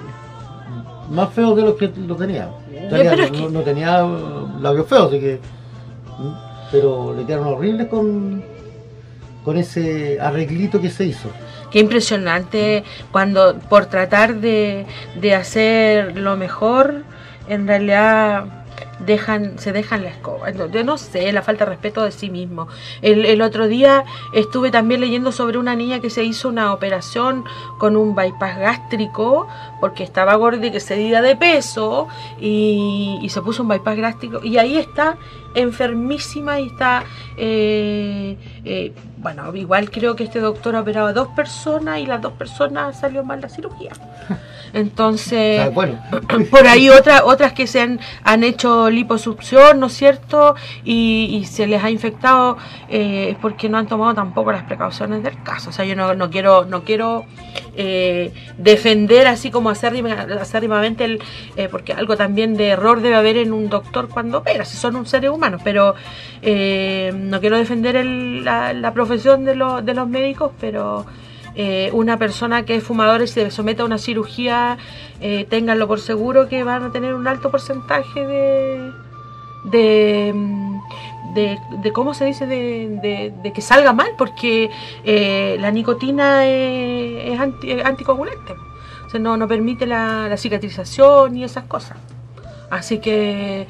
más feos de los que lo tenía. Tenía- pero es no, que- no tenía labios feos, así que. ¿Mm? Pero le quedaron horribles con, con ese arreglito que se hizo. Qué impresionante cuando por tratar de, de hacer lo mejor, en realidad dejan se dejan la escoba. Yo no sé, la falta de respeto de sí mismo. El, el otro día estuve también leyendo sobre una niña que se hizo una operación con un bypass gástrico porque estaba gorda y que se diera de peso y, y se puso un bypass gástrico y ahí está enfermísima y está eh, eh, bueno, igual creo que este doctor ha operado a dos personas y las dos personas salió mal la cirugía. Entonces, O sea, bueno, por ahí otras otras que se han, han hecho liposucción, ¿no es cierto? Y, y se les ha infectado eh, es porque no han tomado tampoco las precauciones del caso. O sea, yo no, no quiero no quiero eh, defender así como acérrima- acérrimamente el, eh, porque algo también de error debe haber en un doctor cuando opera, si son un seres humanos, pero eh, no quiero defender el, la, la profesión de, los de los médicos, pero eh, una persona que es fumadora y se somete a una cirugía, eh, ténganlo por seguro que van a tener un alto porcentaje de de, mm, de, de ¿cómo se dice? De, de, de que salga mal, porque eh, la nicotina es, es anti- es anticoagulante, o sea, no, no permite la, la cicatrización y esas cosas. Así que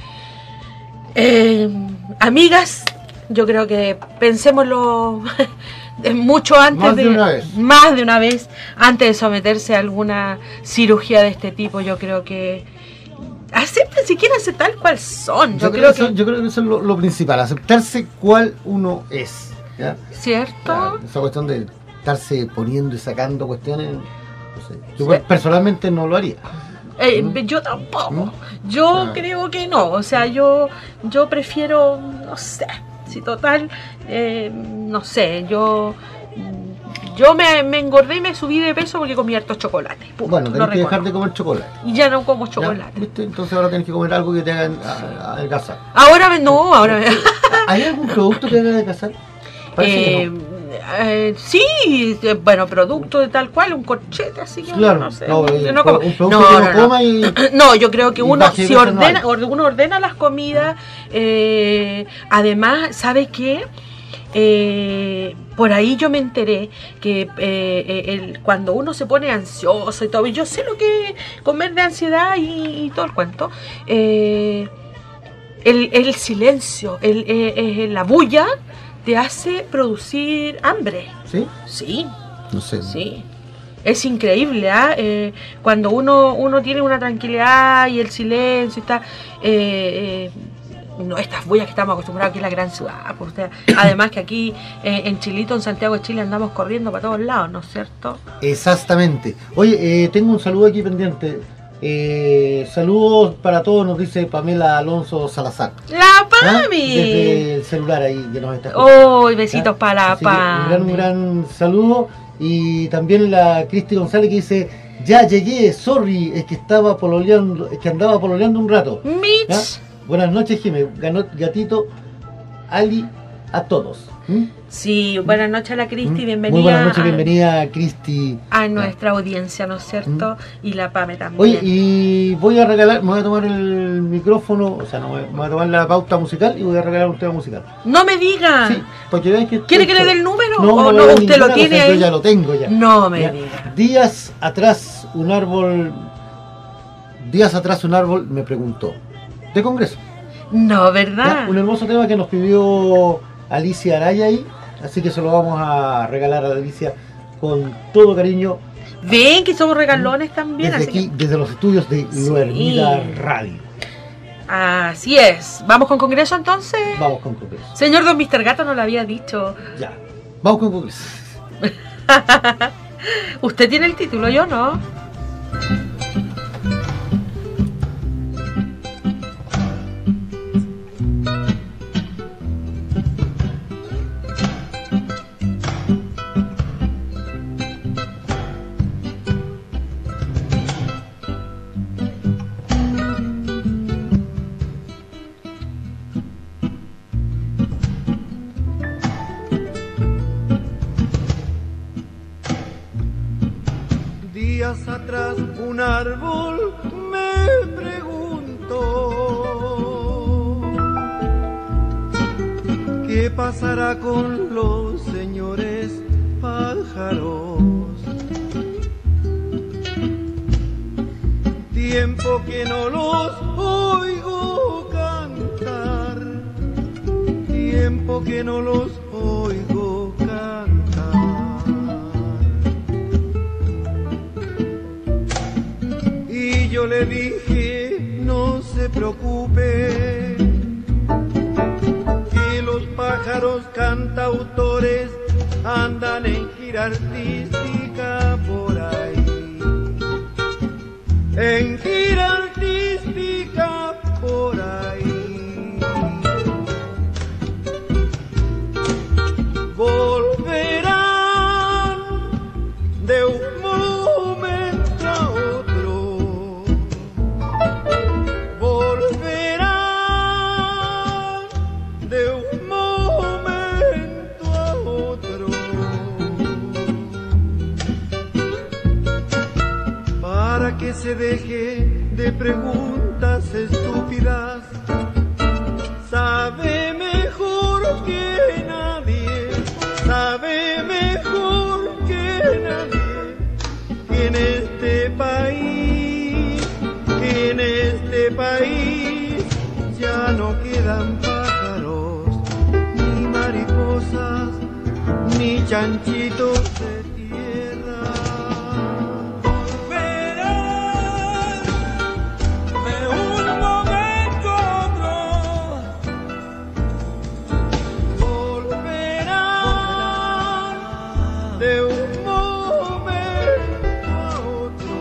eh, amigas, yo creo que pensémoslo mucho antes Más de una vez. más de una vez antes de someterse a alguna cirugía de este tipo. Yo creo que acepten si quieren ser tal cual son. Yo, yo, creo creo que eso, que, yo creo que eso es lo, lo principal, aceptarse cual uno es. ¿Ya? ¿cierto? Claro, esa cuestión de estarse poniendo y sacando cuestiones, no sé. Yo Sí. personalmente no lo haría. Eh, ¿Mm? Yo tampoco. ¿Mm? Yo Ah. creo que no. O sea, yo yo prefiero, no sé, si total, eh, no sé, yo yo me, me engordé y me subí de peso porque comí hartos chocolates. punto, Bueno, lo tenés que dejar reconozco. de comer chocolate. Y ya no como ¿Ya? chocolate. ¿Viste? Entonces ahora tenés que comer algo que te haga a- a- adelgazar. Ahora me- no, ahora me- ¿Hay algún producto que haga adelgazar? Parece que Eh, no. eh, sí, eh, bueno, producto de tal cual, un corchete, así que Claro, no sé. no, yo eh, no como. un producto No, que no, uno no. coma y... No, yo creo que y uno baje de si peso no ordena, hay. or- uno ordena las comidas, eh, además, ¿sabe qué? Eh, por ahí yo me enteré que eh, eh, el- cuando uno se pone ansioso y todo, y yo sé lo que es comer de ansiedad y, y todo el cuento, eh, el, el silencio, el, eh, eh, la bulla te hace producir hambre. ¿Sí? Sí, No sé. sí. Es increíble, ¿ah? Eh, cuando uno uno tiene una tranquilidad y el silencio está... Eh, eh, no estas bullas que estamos acostumbrados aquí en la gran ciudad. Pues, usted- además que aquí eh, en Chilito, en Santiago de Chile, andamos corriendo para todos lados, ¿no es cierto? Exactamente. Oye, eh, tengo un saludo aquí pendiente. Eh, saludos para todos, nos dice Pamela Alonso Salazar. ¡La ¿Ah? Pami! Desde el celular ahí que nos está escuchando. ¡Oh! Besitos ¿Ah? para la Así que un gran, un Pami. gran saludo. Y también la Cristi González que dice, ya llegué, sorry, es que estaba pololeando, es que andaba pololeando un rato. ¿Ya? Mitch. Buenas noches, Jimé. Ganó gatito Ali a todos. ¿Mm? Sí, buenas noches a la Cristi, ¿Mm? bienvenida. Muy buenas noches, a- bienvenida Cristi. A nuestra audiencia, ¿no es cierto? Y la Pame también. Oye, y voy a regalar, me voy a tomar el micrófono, o sea, no, me voy a tomar la pauta musical y voy a regalar un tema musical. No me diga. Sí, porque vean que... ¿Quiere que le dé el número? No, ¿O no, no, le doy usted lo ninguna tiene cosa, ahí? Yo ya lo tengo ya. No me Ya. diga. Días atrás un árbol, días atrás un árbol me preguntó, de Congreso. No, ¿Ya? ¿verdad? Un hermoso tema que nos pidió Alicia Araya ahí, así que se lo vamos a regalar a Alicia con todo cariño Ven que somos regalones también. desde así aquí, que- desde los estudios de Sí. Lo Hermida Radio. Así es. ¿Vamos con Congreso entonces? Vamos con Congreso. Señor Don mister Gato no lo había dicho. Ya, vamos con Congreso. Usted tiene el título, yo no. Días atrás un árbol me preguntó ¿qué pasará con los señores pájaros? Tiempo que no los oigo cantar, tiempo que no los oigo cantar. Y yo le dije, no se preocupe, que los pájaros cantautores andan en gira artística por ahí. En gira artística por ahí. Volverán de un momento a otro. Volverán de un momento a otro. Para que se deje de preguntas estúpidas, sabe mejor que nadie, sabe mejor que nadie, que en este país, que en este país ya no quedan pájaros, ni mariposas, ni chanchitos de tierra. De un momento a otro, volverán de un momento a otro.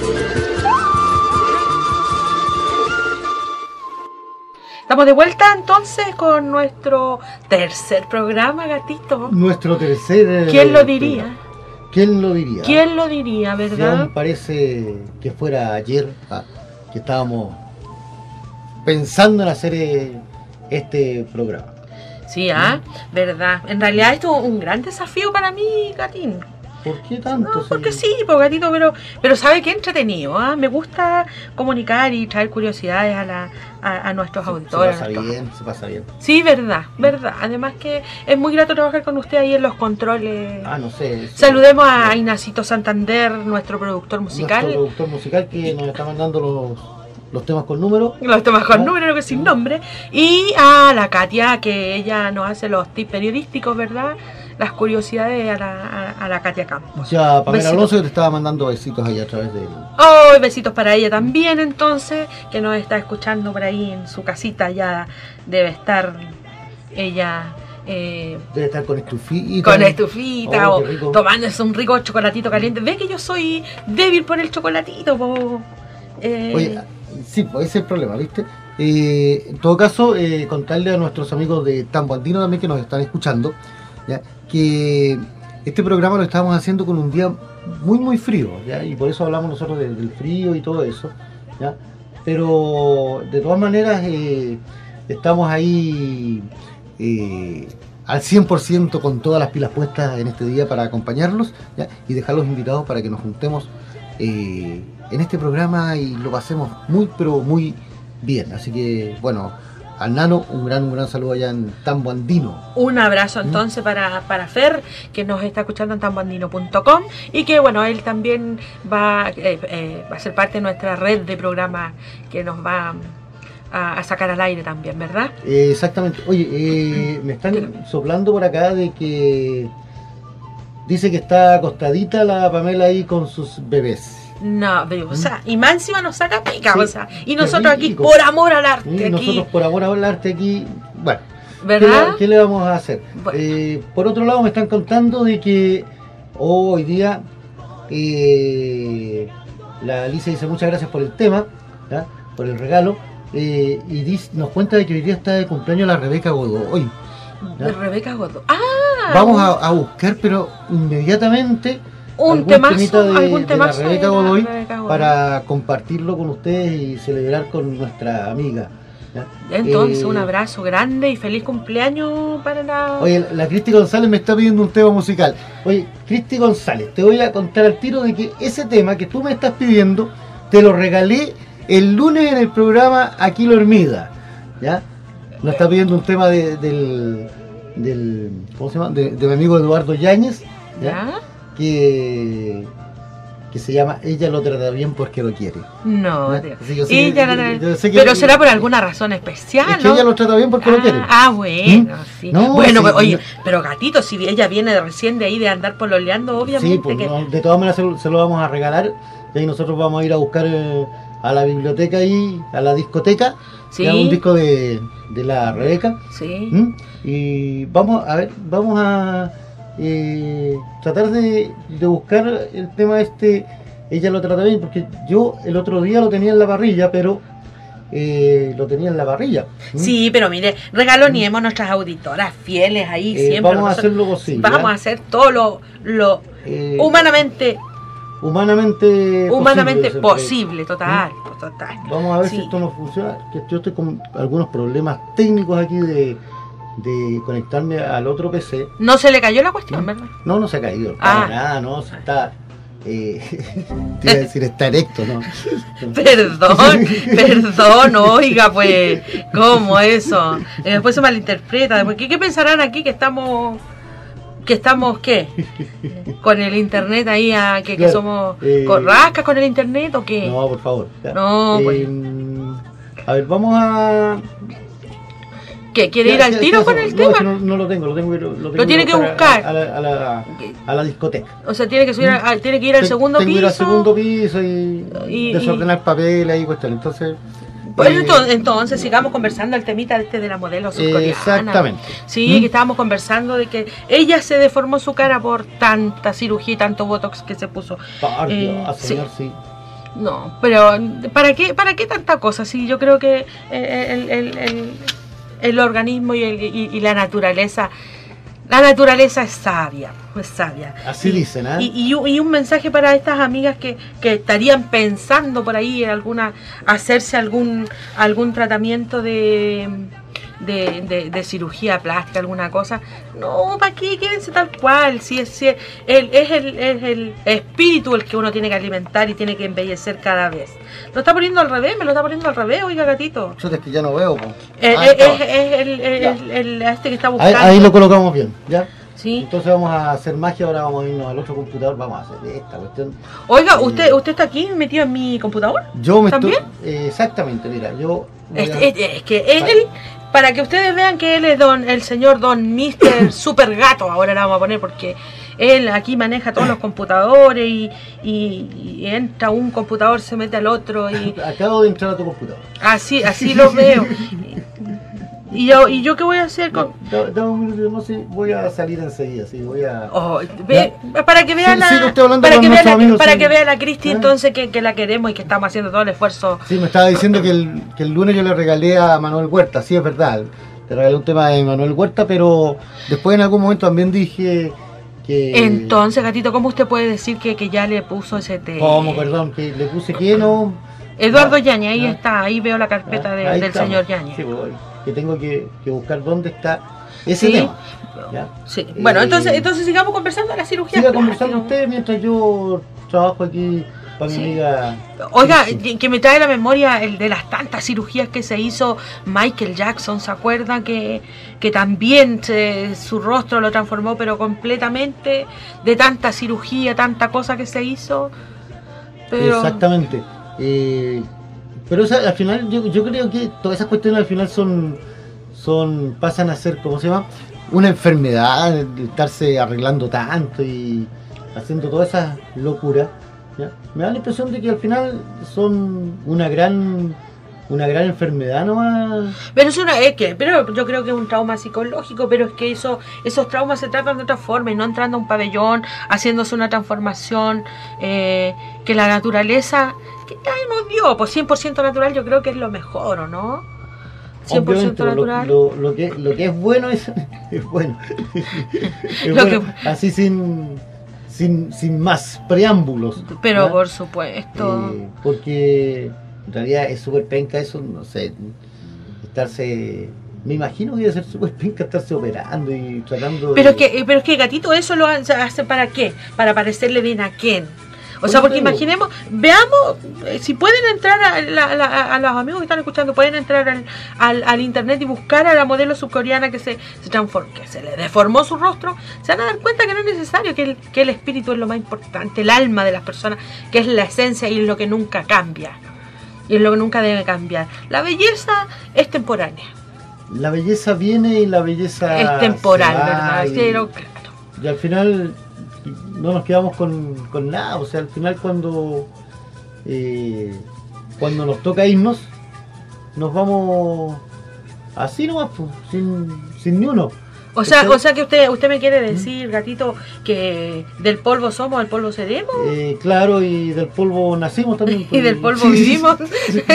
Estamos de vuelta entonces con nuestro tercer programa, gatito. Nuestro tercer... ¿Quién lo diría? ¿Quién lo diría? ¿Quién lo diría, Si verdad? aún parece que fuera ayer ah, que estábamos pensando en hacer eh, este programa. Sí, ah, verdad. En realidad esto es un gran desafío para mí, gatín. ¿Por qué tanto? No, porque señor? sí, pues gatito, pero, pero sabe que entretenido, ¿ah? Me gusta comunicar y traer curiosidades a, la, a, a nuestros Se auditores. pasa a nuestros- bien, se pasa bien. Sí, verdad, verdad. Además que es muy grato trabajar con usted ahí en los controles. Ah, no sé. eso- Saludemos a Ignacito Santander, nuestro productor musical. Nuestro productor musical que nos está mandando los, los temas con números. Los temas con ¿No? número que sin nombre. Y a la Katia, que ella nos hace los tips periodísticos, ¿verdad? Las curiosidades a la, a, a la Katia Campos. Ya, Pamela Besitos. Alonso que te estaba mandando besitos ahí a través del... Oh, besitos para ella también, entonces, que nos está escuchando por ahí en su casita. Ya debe estar ella eh, Debe estar con estufita. con estufita Oh, o qué rico. tomándose un rico chocolatito caliente. Ve que yo soy débil por el chocolatito, po. Eh, Oye, sí, pues ese es el problema, ¿viste? Eh, en todo caso, eh, contarle a nuestros amigos de Tambo Andino también que nos están escuchando, ¿ya? Que este programa lo estamos haciendo con un día muy muy frío, ¿ya? Y por eso hablamos nosotros de- del frío y todo eso, ¿ya? Pero de todas maneras eh, estamos ahí eh, al cien por ciento con todas las pilas puestas en este día para acompañarlos, ¿ya? Y dejarlos invitados para que nos juntemos eh, en este programa y lo pasemos muy pero muy bien. Así que bueno, al Nano un gran un gran saludo allá en Tambo Andino. Un abrazo entonces para, para Fer, que nos está escuchando en tamboandino punto com y que bueno, él también va, eh, eh, va a ser parte de nuestra red de programas que nos va a, a sacar al aire también, ¿verdad? Eh, exactamente. Oye, eh, me están soplando por acá de que dice que está acostadita la Pamela ahí con sus bebés. No, pero, o sea, y más encima nos saca pica, Sí, o sea, y qué nosotros aquí rico. por amor al arte, Y aquí, nosotros por amor al arte aquí, bueno, ¿qué ¿verdad? le, qué le vamos a hacer? Bueno. Eh, por otro lado me están contando de que hoy día eh, la Alicia dice muchas gracias por el tema, ¿ya? Por el regalo, eh, y dice- nos cuenta de que hoy día está de cumpleaños la Rebeca Godoy. De Rebeca Godó. Ah, Vamos a, a buscar, pero inmediatamente un algún temazo, temita de, algún de temazo la Rebeca de la Godoy Rebeca Godoy. para compartirlo con ustedes y celebrar con nuestra amiga, ¿ya? Entonces, Eh, un abrazo grande y feliz cumpleaños para la... Oye, la Cristi González me está pidiendo un tema musical. Oye, Cristi González, te voy a contar al tiro de que ese tema que tú me estás pidiendo, te lo regalé el lunes en el programa Aquí lo Hermida, ¿ya? Nos está pidiendo un tema de, del, del, ¿cómo se llama? De, de mi amigo Eduardo Yáñez, ¿ya? ¿Ya? Que, que se llama Ella lo trata bien porque lo quiere. No, ¿Ya? tío. Sí, yo sé que- Ella la- yo- yo sé que- pero será por alguna razón especial, Es que ¿no? ella lo trata bien porque lo quiere. Ah, ah, bueno, sí. No, bueno, sí, pero, oye, no. pero gatito, si ella viene recién de ahí de andar pololeando, obviamente Sí, pues, que... no, de todas maneras se, lo- se lo vamos a regalar y ahí nosotros vamos a ir a buscar eh, a la biblioteca ahí, a la discoteca, Sí. ya un disco de, de la Rebeca. Sí. ¿m? Y vamos a ver, vamos a eh, tratar de, de buscar el tema este, Ella lo trata bien, porque yo el otro día lo tenía en la parrilla, pero eh, lo tenía en la parrilla. ¿m? Sí, pero mire, regaloniemos nuestras auditoras fieles ahí Eh, siempre. vamos a nosotros- hacer lo posible, Vamos ¿ah? a hacer todo lo, lo Eh, humanamente, humanamente humanamente posible, posible, total, total. Vamos a ver Sí. si esto no funciona. Que yo estoy con algunos problemas técnicos aquí de, de conectarme al otro P C. No se le cayó la cuestión, ¿verdad? No, no se ha caído. Ah. Para nada, no. Se está. Eh, te iba a decir, está erecto, ¿no? Perdón, perdón, oiga, pues, ¿cómo eso? Eh, después se malinterpreta. Después, ¿qué, ¿Qué pensarán aquí que estamos, que estamos, qué? Con el internet ahí, a, que, que Claro, somos eh, con rascas con el internet o qué? No, por favor. ya. No, Eh, pues. A ver, vamos a. ¿Qué? ¿Quiere ir Ya, al ya, tiro ya, con no, el es tema? que no, no lo tengo, lo tengo, lo, tengo Lo tiene que buscar. A, la, a, la, a la discoteca. O sea, tiene que subir, a- tiene que ir al Te- segundo tengo que ir piso. al segundo piso y, Y- desordenar papeles y cuestiones. Entonces. Pues eh, entonces, entonces sigamos conversando el temita este de la modelo surcoreana. Exactamente. Sí, ¿Mm? que estábamos conversando de que ella se deformó su cara por tanta cirugía y tanto botox que se puso. Por Eh, Dios, sí. señor, sí. No, pero ¿para qué, para qué tanta cosa? Sí, yo creo que el, el, el, el organismo y, el, y, y la naturaleza, la naturaleza es sabia, es sabia. Así y, dicen, ¿eh? Y, y, y un mensaje para estas amigas que, que estarían pensando por ahí en alguna, hacerse algún, algún tratamiento de... De, de, de cirugía plástica, alguna cosa. No, ¿para qué? Quédense tal cual. Si es, si es, el, es, el, es el espíritu el que uno tiene que alimentar y tiene que embellecer cada vez. Lo está poniendo al revés, me lo está poniendo al revés, oiga, gatito. Yo es que ya no veo. Po. Eh, Ah, eh, estaba. es, es el, el, el, el- este que está ahí, buscando. ahí lo colocamos bien, ¿ya? Sí. Entonces vamos a hacer magia, ahora vamos a irnos al otro computador, vamos a hacer esta cuestión. Oiga, Eh, ¿usted usted está aquí metido en mi computador? Yo me ¿También? estoy... eh, exactamente, mira, yo... voy a- Este, este, es que él, él- para que ustedes vean que él es don, el señor don mister Super Gato, ahora le vamos a poner porque él aquí maneja todos los computadores y, y- y entra un computador, se mete al otro y Acabo de entrar a tu computador. así, así lo veo. Y yo, ¿y yo qué voy a hacer con...? Da- Dame un minuto, no sé, voy a salir enseguida, sí, voy a... Oh, ve- para que vean Sí, la, sigue usted hablando para con que vea nuestros la, amigos, para sí. que vea la Cristi ¿Eh? entonces que, que la queremos y que estamos haciendo todo el esfuerzo. Sí, me estaba diciendo que el, que el lunes yo le regalé a Manuel Huerta, sí, es verdad, le regalé un tema de Manuel Huerta, pero después en algún momento también dije que... Entonces, gatito, ¿cómo usted puede decir que, que ya le puso ese té? ¿Cómo, perdón? Que le puse que no... Eduardo No, Yañez, ahí no. está, ahí veo la carpeta Ah, de- ahí del estamos. señor Yañez. Sí, voy, que tengo que, que buscar dónde está ese Sí. tema. ¿ya? Sí. Bueno, Eh, entonces, entonces sigamos conversando de la cirugía. Siga plástica. conversando usted mientras yo trabajo aquí para mi Sí. amiga. Oiga, Sí, sí. que me trae a la memoria el de las tantas cirugías que se hizo Michael Jackson, ¿se acuerdan? Que, que también se- su rostro lo transformó, pero completamente, de tanta cirugía, tanta cosa que se hizo. Pero, Exactamente. Eh, pero esa, al final yo, yo creo que todas esas cuestiones al final son, son pasan a ser, ¿cómo se llama? Una enfermedad de estarse arreglando tanto y haciendo todas esas locuras. ¿ya? Me da la impresión de que al final son una gran una gran enfermedad nomás. pero es una, es que, pero yo creo que es un trauma psicológico, pero es que eso, esos traumas se tratan de otra forma y no entrando a un pabellón, haciéndose una transformación, eh, que la naturaleza, que ay, nos dio, pues cien por ciento natural yo creo que es lo mejor, ¿o no? cien por ciento Obviamente, natural. Lo, lo, lo que, lo que es bueno es, es bueno. Es Lo bueno. que- Así sin, sin, sin más preámbulos. Pero ¿ya? por supuesto. Eh, porque en realidad es súper penca eso, no sé, estarse... Me imagino que debe ser súper penca estarse operando y tratando Pero es de... que, eh, pero es que gatito, eso lo hace hace para qué, para parecerle bien a quién. O Por sea, eso porque digo. imaginemos, veamos, eh, si pueden entrar a, la- la- a los amigos que están escuchando, pueden entrar al, al, al internet y buscar a la modelo subcoreana que se, se transformó, que se le deformó su rostro, se van a dar cuenta que no es necesario, que el, que el espíritu es lo más importante, el alma de las personas, que es la esencia y es lo que nunca cambia. Y es lo que nunca debe cambiar. La belleza es temporánea, La belleza viene y la belleza... es temporal, se va ¿verdad? y- Pero, claro. Y al final no nos quedamos con, con nada, o sea, al final cuando eh, cuando nos toca irnos, nos vamos así nomás, pues, sin, sin ni uno. O sea, Usted- o sea que usted usted me quiere decir, gatito, que del polvo somos, del polvo seremos. Eh, claro, y del polvo nacimos también. Y pues. del polvo Sí, sí, vivimos. sí.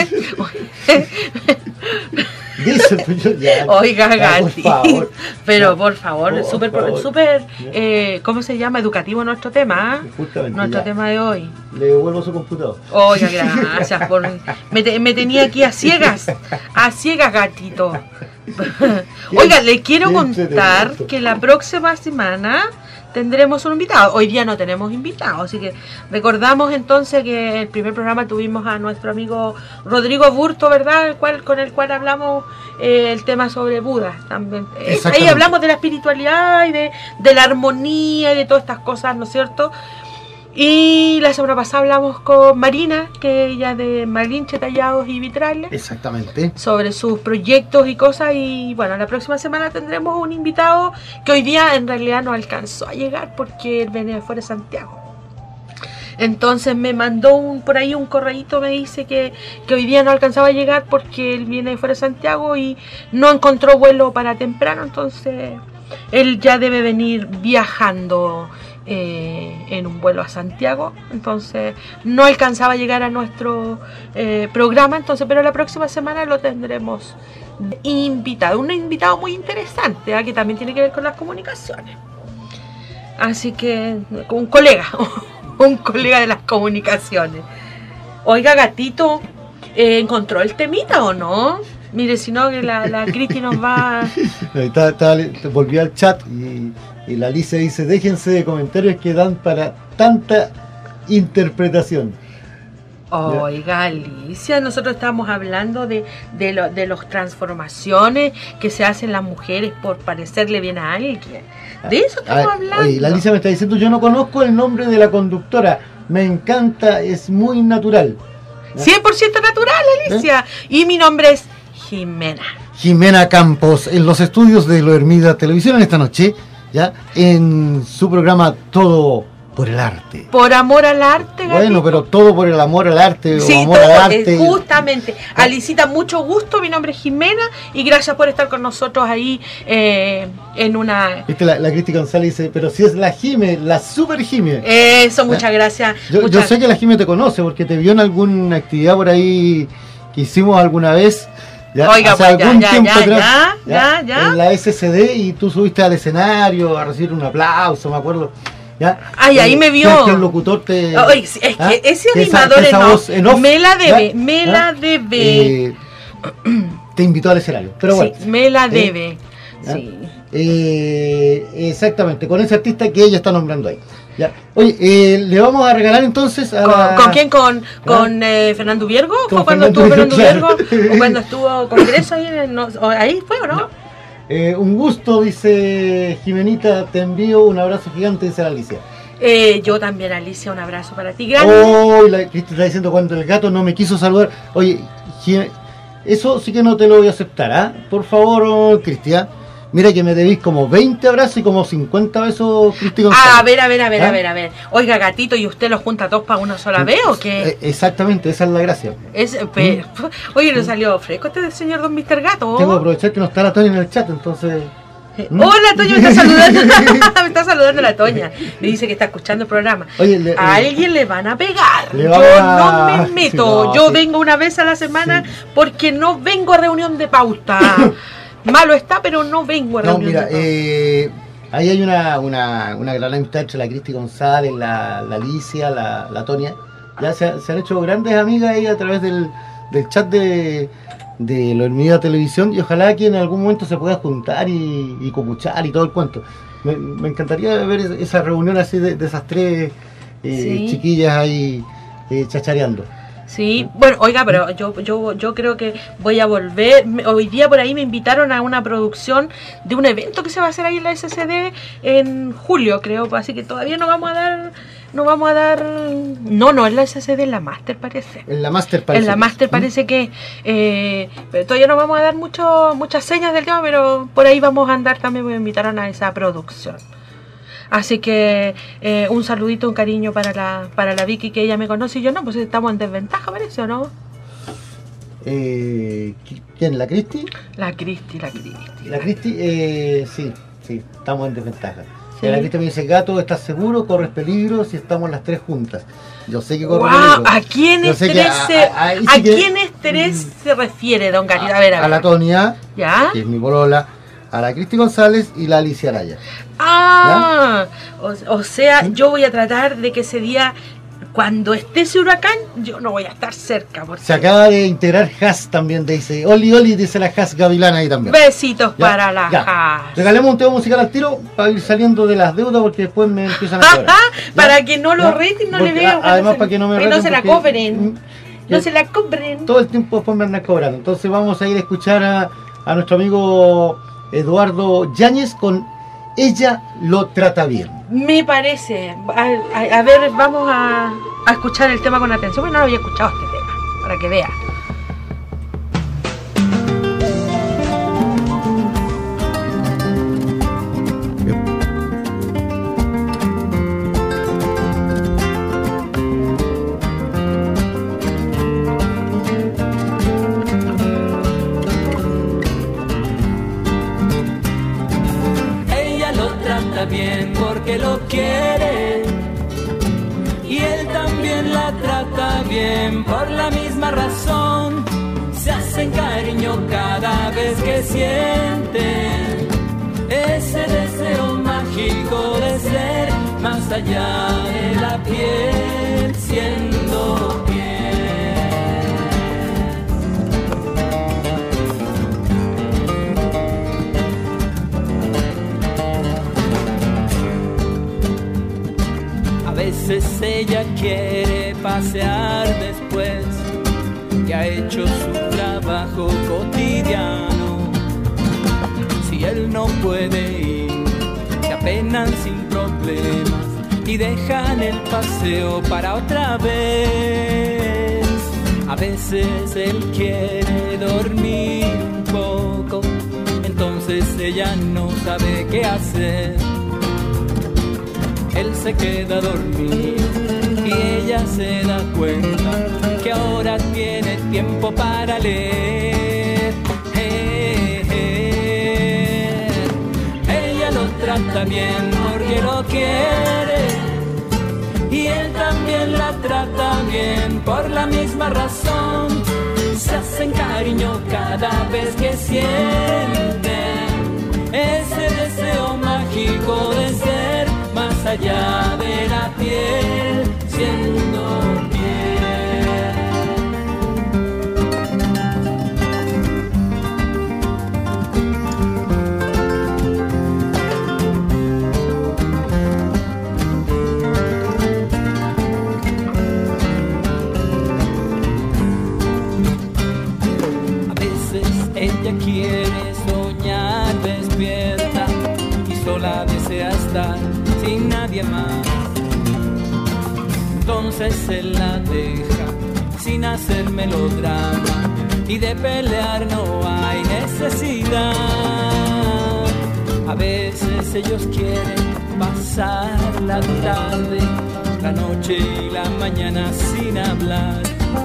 Dice, pues, yo ya- Oiga, ya, por Gati. favor. Pero Ya, por favor, por súper, favor. súper, Ya. eh, ¿cómo se llama? Educativo nuestro tema, ¿ah? Justamente, Nuestro ya. tema de hoy. Le devuelvo su computador. Oiga, gracias por... Me, te- me tenía aquí a ciegas, a ciegas, gatito. Oiga, le quiero qué contar entretenido. que la próxima semana tendremos un invitado. Hoy día no tenemos invitado, así que recordamos entonces que el primer programa tuvimos a nuestro amigo Rodrigo Burto, ¿verdad? El cual, con el cual hablamos eh, el tema sobre Buda. También. Eh, Ahí Exactamente. hablamos de la espiritualidad y de, de la armonía y de todas estas cosas, ¿no es cierto? Y la semana pasada hablamos con Marina, que ella es de Malinche Tallados y Vitrales, Exactamente. sobre sus proyectos y cosas. Y bueno, la próxima semana tendremos un invitado que hoy día en realidad no alcanzó a llegar porque él viene de fuera de Santiago. Entonces me mandó un por ahí un correíto, me dice que, que hoy día no alcanzaba a llegar porque él viene de fuera de Santiago y no encontró vuelo para temprano, entonces él ya debe venir viajando eh, en un vuelo a Santiago, entonces no alcanzaba a llegar a nuestro eh, programa, entonces, pero la próxima semana lo tendremos invitado, un invitado muy interesante, ¿eh? Que también tiene que ver con las comunicaciones. Así que, un colega, un colega de las comunicaciones. Oiga, gatito, eh, ¿encontró el temita o no? Mire, si no, que la, la Cristi nos va... Está, está, volví al chat y, y la Alicia dice, déjense de comentarios que dan para tanta interpretación. Oiga, Alicia, nosotros estamos hablando de, de, lo, de las transformaciones que se hacen las mujeres por parecerle bien a alguien. De eso estamos Ah, hablando. Oye, la Alicia me está diciendo, yo no conozco el nombre de la conductora, me encanta, es muy natural. cien por ciento natural, Alicia. Y mi nombre es Jimena. Jimena Campos, en los estudios de Lo Hermida Televisión en esta noche, ya, en su programa Todo por el Arte. Por amor al arte, gatito. Bueno, pero todo por el amor al arte, Sí, o amor todo, al eh, arte. justamente. Alicita, mucho gusto, mi nombre es Jimena y gracias por estar con nosotros ahí eh, en una... Viste, la, la Cristi González dice, pero si es la Jime, la super Jime. Eso, muchas gracias. Yo, muchas- yo sé que la Jime te conoce porque te vio en alguna actividad por ahí que hicimos alguna vez. Ya, Oiga, hace pues, ya, algún ya, tiempo ya, atrás, ya, ya, ya. en la S C D y tú subiste al escenario a recibir un aplauso, me acuerdo. ¿Ya? Ay, ahí Eh, me vio. que- que el locutor te... Ay, sí, es ¿ah? que ese Que esa- animador que esa en off, voz en off, me la debe, ¿ya? me ¿Ah? la debe. Eh, te invitó al escenario, pero bueno. Sí, me la ¿eh? debe. ¿Ya? Sí. Eh, exactamente, con ese artista que ella está nombrando ahí. ¿Ya? Oye, eh, le vamos a regalar entonces a ¿Con, la... ¿con quién? ¿Con, con eh, Fernando Viergo? Con ¿Fue cuando Fernando estuvo Fernando Viergo, Viergo? claro. ¿O cuando estuvo Congreso ahí? En el- no, o ahí fue, ¿o no? No. Eh, un gusto, dice Jimenita, te envío un abrazo gigante, dice la Alicia. Eh, yo también, Alicia, un abrazo para ti. Grande. Oh, la Cristi está diciendo cuando el gato no me quiso saludar. Oye, Jime- eso sí que no te lo voy a aceptar, ¿ah? Por favor, Cristian. Mira que me debís como veinte abrazos y como cincuenta besos, Cristi González. Ah, a ver, a ver, a ver, ¿Ah? a ver, a ver. Oiga, gatito, ¿y usted los junta todos para una sola vez o qué? Eh, exactamente, esa es la gracia. Es, pe- Oye, ¿no salió fresco este señor Don mister Gato? Tengo que aprovechar que no está la Toña en el chat, entonces... ¿Mm? Hola, Toña, me está saludando. Me está saludando la Toña. Me dice que está escuchando el programa. Oye, le- a alguien le van a pegar. Le Yo van a- no me meto. Sí, no, Yo sí. vengo una vez a la semana porque no vengo a reunión de pauta. Malo está, pero no vengo a No, reunión mira, de pauta. eh, ahí hay una, una, una gran amistad entre la Cristi González, la, la Alicia, la, la Tonia. Ya se, ha- se han hecho grandes amigas ahí a través del, del chat de, de Lo Hermida Televisión y ojalá que en algún momento se pueda juntar y, y copuchar y todo el cuento. Me, me encantaría ver es- esa reunión así de, de esas tres eh, Sí. chiquillas ahí eh, chachareando. Sí, bueno, oiga, pero yo, yo, yo creo que voy a volver. Me- Hoy día por ahí me invitaron a una producción de un evento que se va a hacer ahí en la S C D en julio, creo. Así que todavía no vamos a dar, no vamos a dar. No, no, es la S C D, en la Master parece. En la Master parece. En la que Master es, ¿Mm? parece que eh, pero todavía no vamos a dar mucho, muchas señas del tema, pero por ahí vamos a andar también. Me invitaron a esa producción. Así que eh, un saludito, un cariño para la para la Vicky, que ella me conoce y yo no, pues estamos en desventaja, parece, ¿o no? Eh, ¿Quién? ¿La Cristi? La Cristi, la Cristi. La Cristi, eh, sí, sí, estamos en desventaja. Sí. La Cristi me dice, gato, ¿estás seguro? ¿Corres peligro si estamos las tres juntas? Yo sé que corro Wow, peligro. ¿a quién Yo sé estrés que a- se, a- ahí sí a que- quién estrés se refiere, don Gatito? A ver, a A ver. la Tonia, ¿Ya? que es mi polola, a la Cristi González y la Alicia Araya. Ah, o, o sea, yo voy a tratar de que ese día, cuando esté ese huracán, yo no voy a estar cerca. Porque... Se acaba de integrar Has también, dice, Oli Oli, dice la Has Gavilana ahí también. Besitos Ya, para la ya. Has. Regalemos un tema musical al tiro para ir saliendo de las deudas porque después me empiezan a cobrar. ¿Ya? Para que no lo ¿Ya? reten, no Porque, le vean. a- Además, para que no me que no reten se la porque, cobren. mm, No que se la cobren. todo el tiempo después me andan cobrando. Entonces vamos a ir a escuchar a, a nuestro amigo Eduardo Yáñez con Ella lo trata bien. Me parece. A, a- a ver, vamos a, a escuchar el tema con atención. Porque no lo había escuchado este tema. Para que vea. Ella lo trata bien porque lo quiere. por la misma razón, se hacen cariño cada vez que sienten ese deseo mágico de ser más allá de la piel, siendo piel. A veces ella quiere pasear después que ha hecho su trabajo cotidiano. Si él no puede ir, se apenan sin problemas y dejan el paseo para otra vez. A veces él quiere dormir un poco, entonces ella no sabe qué hacer. Él se queda dormido y ella se da cuenta que ahora tiene tiempo para leer. Eh, eh. Ella lo trata bien porque lo quiere y él también la trata bien por la misma razón. Se hacen cariño cada vez que sienten ese deseo mágico de ser más allá de la piel, siendo ella quiere soñar despierta y sola desea estar sin nadie más. Entonces él la deja sin hacer melodrama y de pelear no hay necesidad. A veces ellos quieren pasar la tarde, la noche y la mañana sin hablar,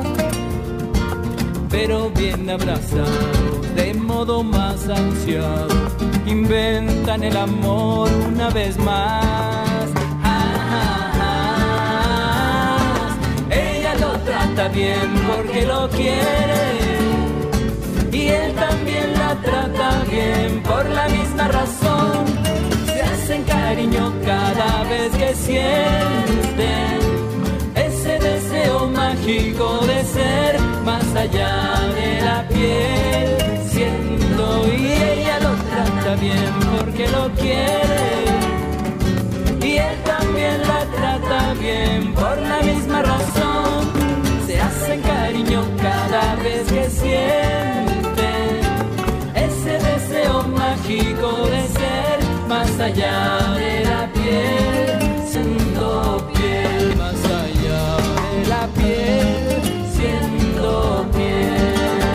pero bien abrazados, de modo más ansiado, inventan el amor una vez más. Ah, ah, ah. Ella lo trata bien porque lo quiere y él también la trata bien por la misma razón. Se hacen cariño cada vez que sienten ese deseo mágico de ser más allá de la piel, siendo, y ella lo trata bien porque lo quiere y él también la trata bien por la misma razón. Se hacen cariño cada vez que sienten ese deseo mágico de ser más allá de la piel, siendo piel, más allá de la piel, siendo piel.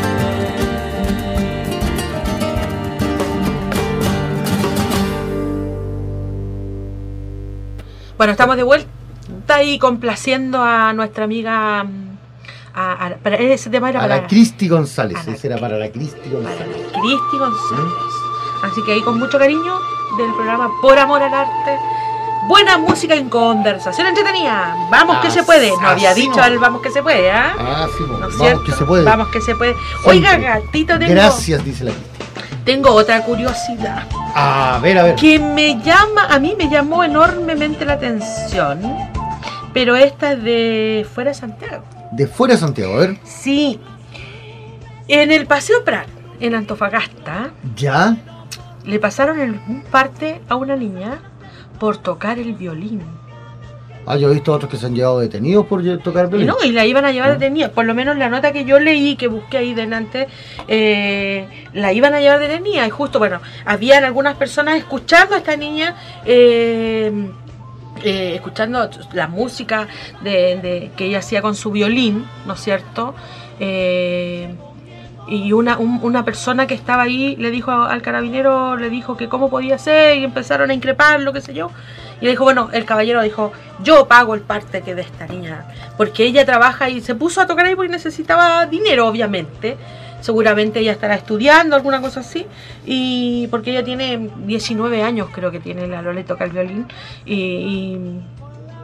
Bueno, estamos de vuelta y complaciendo a nuestra amiga. A, a, para ese tema era a para la Cristi González, a la- ese era para la Cristi para González. Cristi González. Así que ahí con mucho cariño del programa Por Amor al Arte. Buena música en conversación entretenida. Vamos que se puede. No había Así dicho no. el vamos que se puede, ¿ah? Ah, sí, ¿No es vamos cierto? que se puede. Vamos que se puede. Oiga, Siempre. gatito, tengo, Gracias, dice la Cristi. tengo otra curiosidad A ver, a ver. que me llama, a mí me llamó enormemente la atención, pero esta es de fuera de Santiago. De fuera de Santiago, a ver. Sí, en el Paseo Prat, en Antofagasta, Ya. le pasaron el un parte a una niña por tocar el violín. Ah, yo he visto otros que se han llevado detenidos por lle- tocar Y violín. no, y la iban a llevar Ah. detenida. Por lo menos la nota que yo leí, que busqué ahí delante, eh, la iban a llevar detenida. Y justo, bueno, habían algunas personas escuchando a esta niña, eh, eh, escuchando la música de, de- que ella hacía con su violín, ¿no es cierto? Eh, y una, un- una persona que estaba ahí le dijo al carabinero, le dijo que cómo podía ser, y empezaron a increparlo, qué sé yo. Y le dijo, bueno, el caballero dijo, yo pago el parte que de esta niña, porque ella trabaja y se puso a tocar ahí porque necesitaba dinero, obviamente. Seguramente ella estará estudiando, alguna cosa así, y porque ella tiene diecinueve años, creo que tiene la Lole, toca el violín, y, y,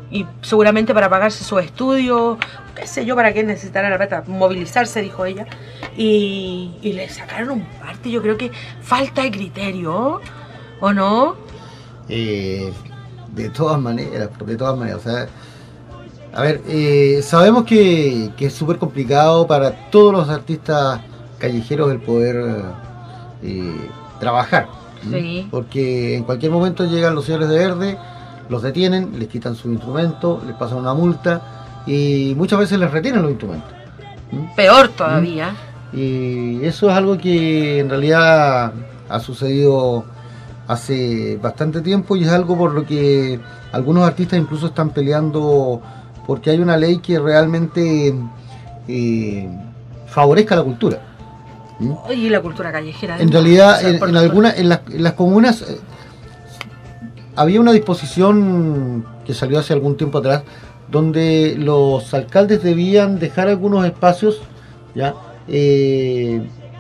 y seguramente para pagarse sus estudios, qué sé yo, para qué necesitará la plata, movilizarse, dijo ella, y, y le sacaron un parte. Yo creo que falta de criterio, ¿o no? Eh, de todas maneras, de todas maneras, o sea, a ver, eh, sabemos que, que es súper complicado para todos los artistas callejeros el poder eh, trabajar, Sí. ¿m? Porque en cualquier momento llegan los señores de verde, los detienen, les quitan su instrumento, les pasan una multa y muchas veces les retienen los instrumentos. ¿M? Peor todavía. Y eso es algo que en realidad ha sucedido hace bastante tiempo y es algo por lo que algunos artistas incluso están peleando porque hay una ley que realmente eh, favorezca la cultura. ¿Mm? Y la cultura callejera. En además. realidad, O sea, en, por- en, alguna, en, las, en las comunas eh, había una disposición que salió hace algún tiempo atrás donde los alcaldes debían dejar algunos espacios, ¿ya? Eh,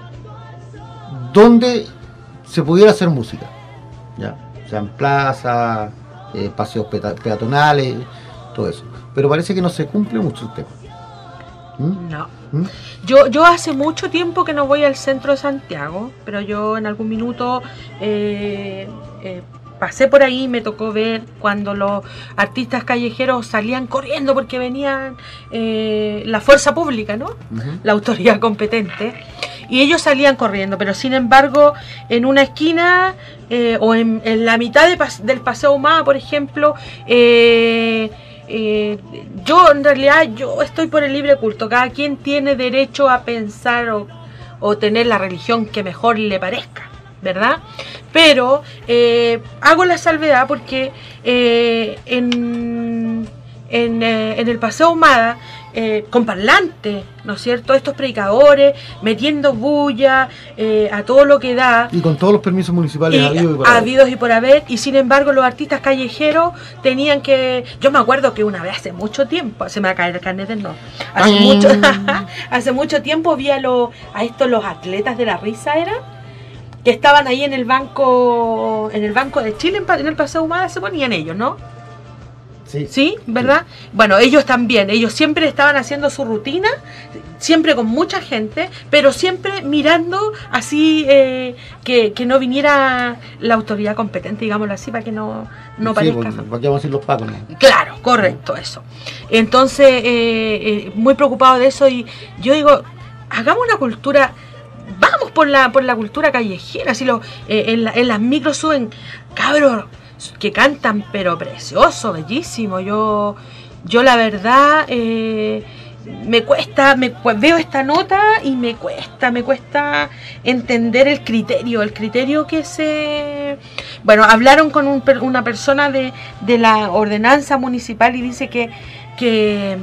donde se pudiera hacer música, ¿ya? O sea, en plazas, eh, paseos peta- peatonales, todo eso. Pero parece que no se cumple mucho el tema. ¿Mm? No. ¿Mm? Yo, yo hace mucho tiempo que no voy al centro de Santiago, pero yo en algún minuto eh, eh, pasé por ahí y me tocó ver cuando los artistas callejeros salían corriendo porque venían eh, la fuerza pública, ¿no? Ujú. La autoridad competente, y ellos salían corriendo, pero sin embargo en una esquina eh, o en, en la mitad de pas- del Paseo Ahumada, por ejemplo, eh, eh, yo en realidad yo estoy por el libre culto, cada quien tiene derecho a pensar o, o tener la religión que mejor le parezca, ¿verdad? Pero eh, hago la salvedad porque eh, en, en, eh, en el Paseo Ahumada, eh, con parlantes, ¿no es cierto? Estos predicadores metiendo bulla eh, a todo lo que da. Y con todos los permisos municipales Y habidos y por haber. habidos y por haber, y sin embargo los artistas callejeros tenían que... Yo me acuerdo que una vez hace mucho tiempo, se me va a caer el carnet del no, hace Ay. mucho, hace mucho tiempo vi a, los a estos los atletas de la risa, ¿era? Que estaban ahí en el banco en el banco de Chile, en, pa- en el Paseo Ahumada, se ponían ellos, ¿no? Sí. ¿Sí? ¿Verdad? Bueno, ellos también, ellos siempre estaban haciendo su rutina, siempre con mucha gente, pero siempre mirando así eh, que, que no viniera la autoridad competente, digámoslo así, para que no, no Sí, parezca... porque, ¿para qué vamos a decir los pacos? ¿No? Claro, correcto, eso. Entonces, eh, eh, muy preocupado de eso, y yo digo, hagamos una cultura, vamos por la por la cultura callejera, si lo, eh, en, la- en las micros suben cabros que cantan, pero precioso, bellísimo. Yo, yo la verdad, eh, me cuesta, me cu- veo esta nota y me cuesta, me cuesta entender el criterio, el criterio que se... Bueno, hablaron con un per- una persona de, de la ordenanza municipal y dice que, que,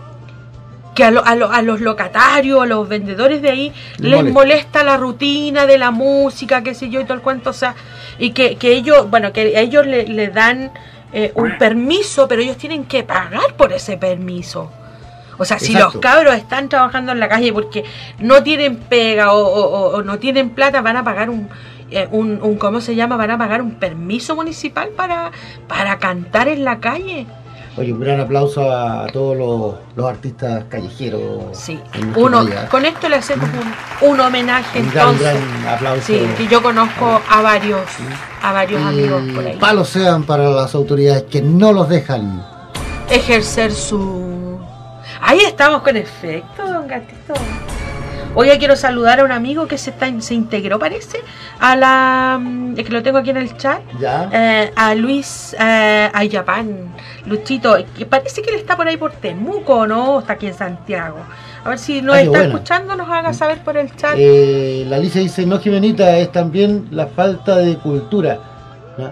mm, que a, lo- a, lo- a los locatarios, a los vendedores de ahí, Les les molesta. molesta la rutina de la música, qué sé yo, y todo el cuento, o sea, y que, que ellos, bueno, que a ellos le, le dan eh, un permiso, pero ellos tienen que pagar por ese permiso. O sea, si Exacto. los cabros están trabajando en la calle porque no tienen pega o, o- o no tienen plata, van a pagar un, eh, un, un, ¿cómo se llama? Van a pagar un permiso municipal para, para cantar en la calle. Oye, un gran aplauso a todos los, los artistas callejeros. Sí, en nuestro uno, país, ¿eh? con esto le hacemos un, un homenaje Un gran, entonces. gran aplauso. Sí, que yo conozco a varios, a varios amigos por Y ahí. palos sean para las autoridades que no los dejan. Ejercer su... Ahí estamos con efecto, don Gatito. Hoy quiero saludar a un amigo que se está se integró, parece, a la... Es que lo tengo aquí en el chat. ¿Ya? Eh, a Luis eh, Ayapán, Luchito, que parece que él está por ahí por Temuco, ¿no? Está aquí en Santiago. A ver si nos Ah, qué está buena. escuchando, nos haga saber por el chat. Eh, la Alicia dice, no, Jimenita, es también la falta de cultura. ¿Ya?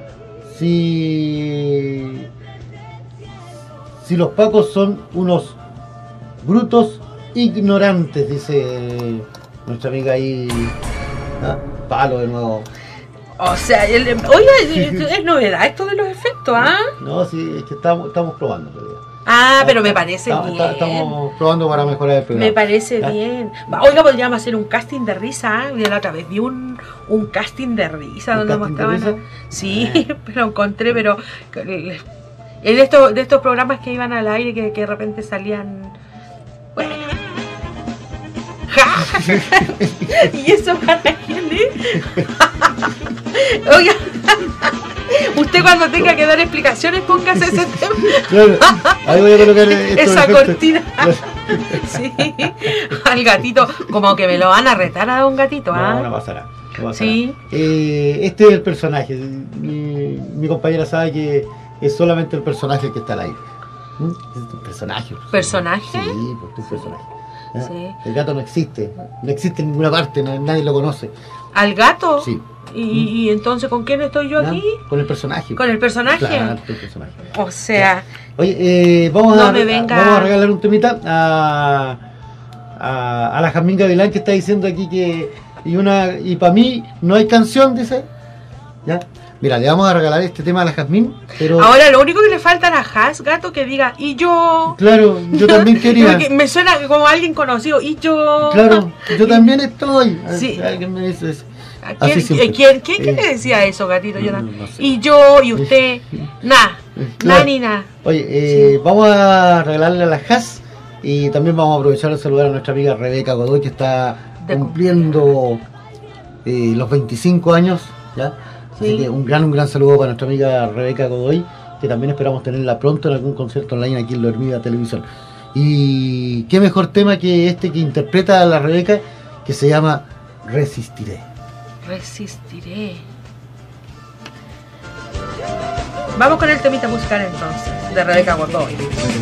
Si, si los pacos son unos brutos ignorantes, dice nuestra amiga ahí. ¿Ah? Palo de nuevo. O sea, el, oye, es, es novedad esto de los efectos, ¿ah? No, sí, es que estamos, estamos probando. en realidad. Ah, pero me parece Estamos- bien. Estamos probando para mejorar el programa. Me parece ¿Ya? bien. Va, Oiga, podríamos hacer un casting de risa. ¿ah? De la otra vez vi un, un casting de risa ¿Un donde casting de mostraban. a- risa? Sí, pero encontré, pero De estos, de estos programas que iban al aire que, que de repente salían. Bueno. ¿Y eso para quién es? Oiga, usted cuando tenga que dar explicaciones, póngase ese tema. Claro, ahí voy a colocar esa cortina. Sí, al gatito, como que me lo van a retar a un gatito, ¿ah? No, no pasará. No pasará. Sí. Eh, este es el personaje. Mi, mi compañera sabe que es solamente el personaje el que está al aire. ¿Mm? Es un personaje. ¿Personaje? Sí, porque es un personaje. ¿Ah? Sí. El gato no existe, no existe en ninguna parte, no- nadie lo conoce. ¿Al gato? Sí. ¿Y, y entonces con quién estoy yo ¿Ah? aquí? Con el personaje. ¿Con el personaje? Claro, con el personaje. O sea, Oye, eh, vamos, No a, me venga- vamos a regalar un temita a, a, a la Jazmín Gavilán, que está diciendo aquí que y una y para mí no hay canción, dice. ¿Ya? Mira, le vamos a regalar este tema a la Jazmín, pero ahora lo único que le falta a la Has, gato, que diga, y yo... claro, yo también quería. Porque me suena como alguien conocido, y yo... Claro, yo también estoy. Sí. Alguien me dice eso. ¿A Así ¿Quién, siempre. eh, ¿quién, quién, quién Eh, le decía eso, gatito? Yo no, también. no sé. Y yo, y usted, nada, Claro. nada ni nada. Oye, eh, vamos a regalarle a la Jazz y también vamos a aprovechar de saludar a nuestra amiga Rebeca Godoy, que está De cumpliendo eh, los veinticinco años, ¿ya? Así Sí. que un gran, un gran saludo para nuestra amiga Rebeca Godoy, que también esperamos tenerla pronto en algún concierto online aquí en La Hormiga Televisión. Y qué mejor tema que este que interpreta a la Rebeca, que se llama Resistiré. Resistiré. Vamos con el temita musical entonces, de Rebeca Godoy.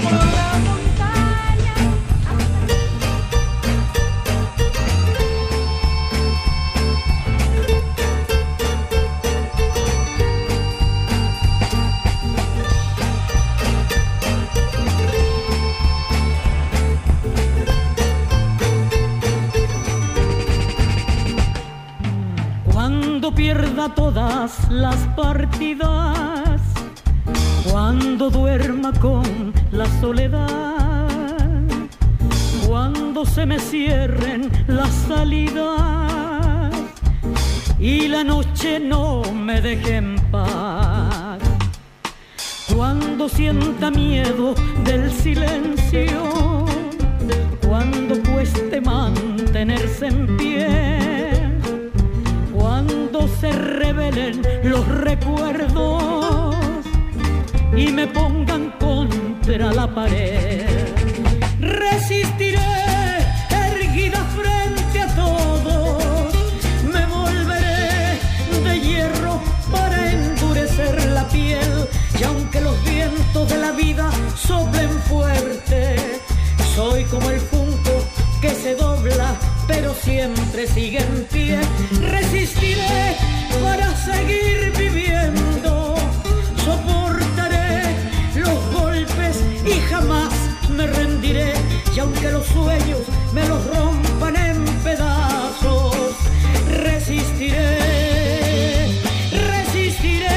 Cuando pierda todas las partidas, cuando duerma con la soledad, cuando se me cierren las salidas y la noche no me deje en paz, cuando sienta miedo del silencio, cuando cueste mantenerse en pie, cuando se revelen los recuerdos y me pongan contra la pared, resistiré erguida frente a todos, me volveré de hierro para endurecer la piel, y aunque los vientos de la vida soplen fuerte, soy como el junco que se dobla pero siempre sigue en pie. Resistiré para seguir viviendo, soportaré los golpes y jamás me rendiré, y aunque los sueños me los rompan en pedazos, resistiré, resistiré.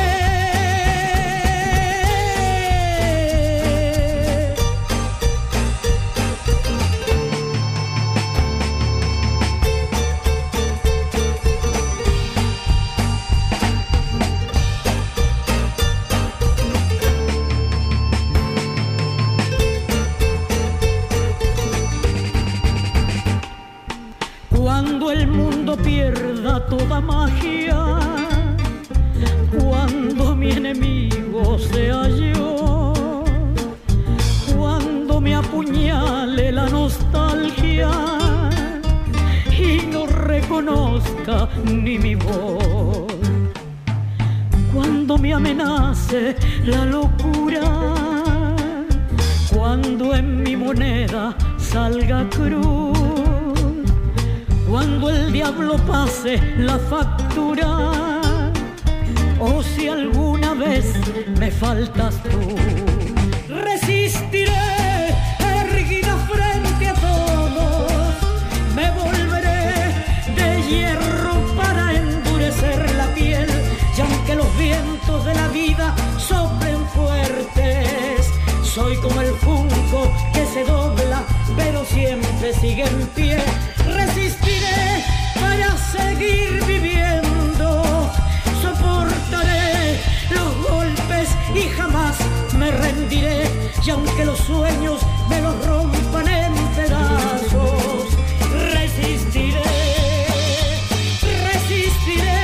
Cuando el mundo pierda toda magia, cuando mi enemigo sea yo, cuando me apuñale la nostalgia y no reconozca ni mi voz, cuando me amenace la locura, cuando en mi moneda salga cruz, cuando el diablo pase la factura, o si alguna vez me faltas tú, resistiré erguida frente a todos, me volveré de hierro para endurecer la piel, y aunque los vientos de la vida soplen fuertes, soy como el junco que se dobla pero siempre sigue en pie. Resistiré para seguir viviendo, soportaré los golpes y jamás me rendiré. y aunque los sueños me los rompan en pedazos, resistiré, resistiré.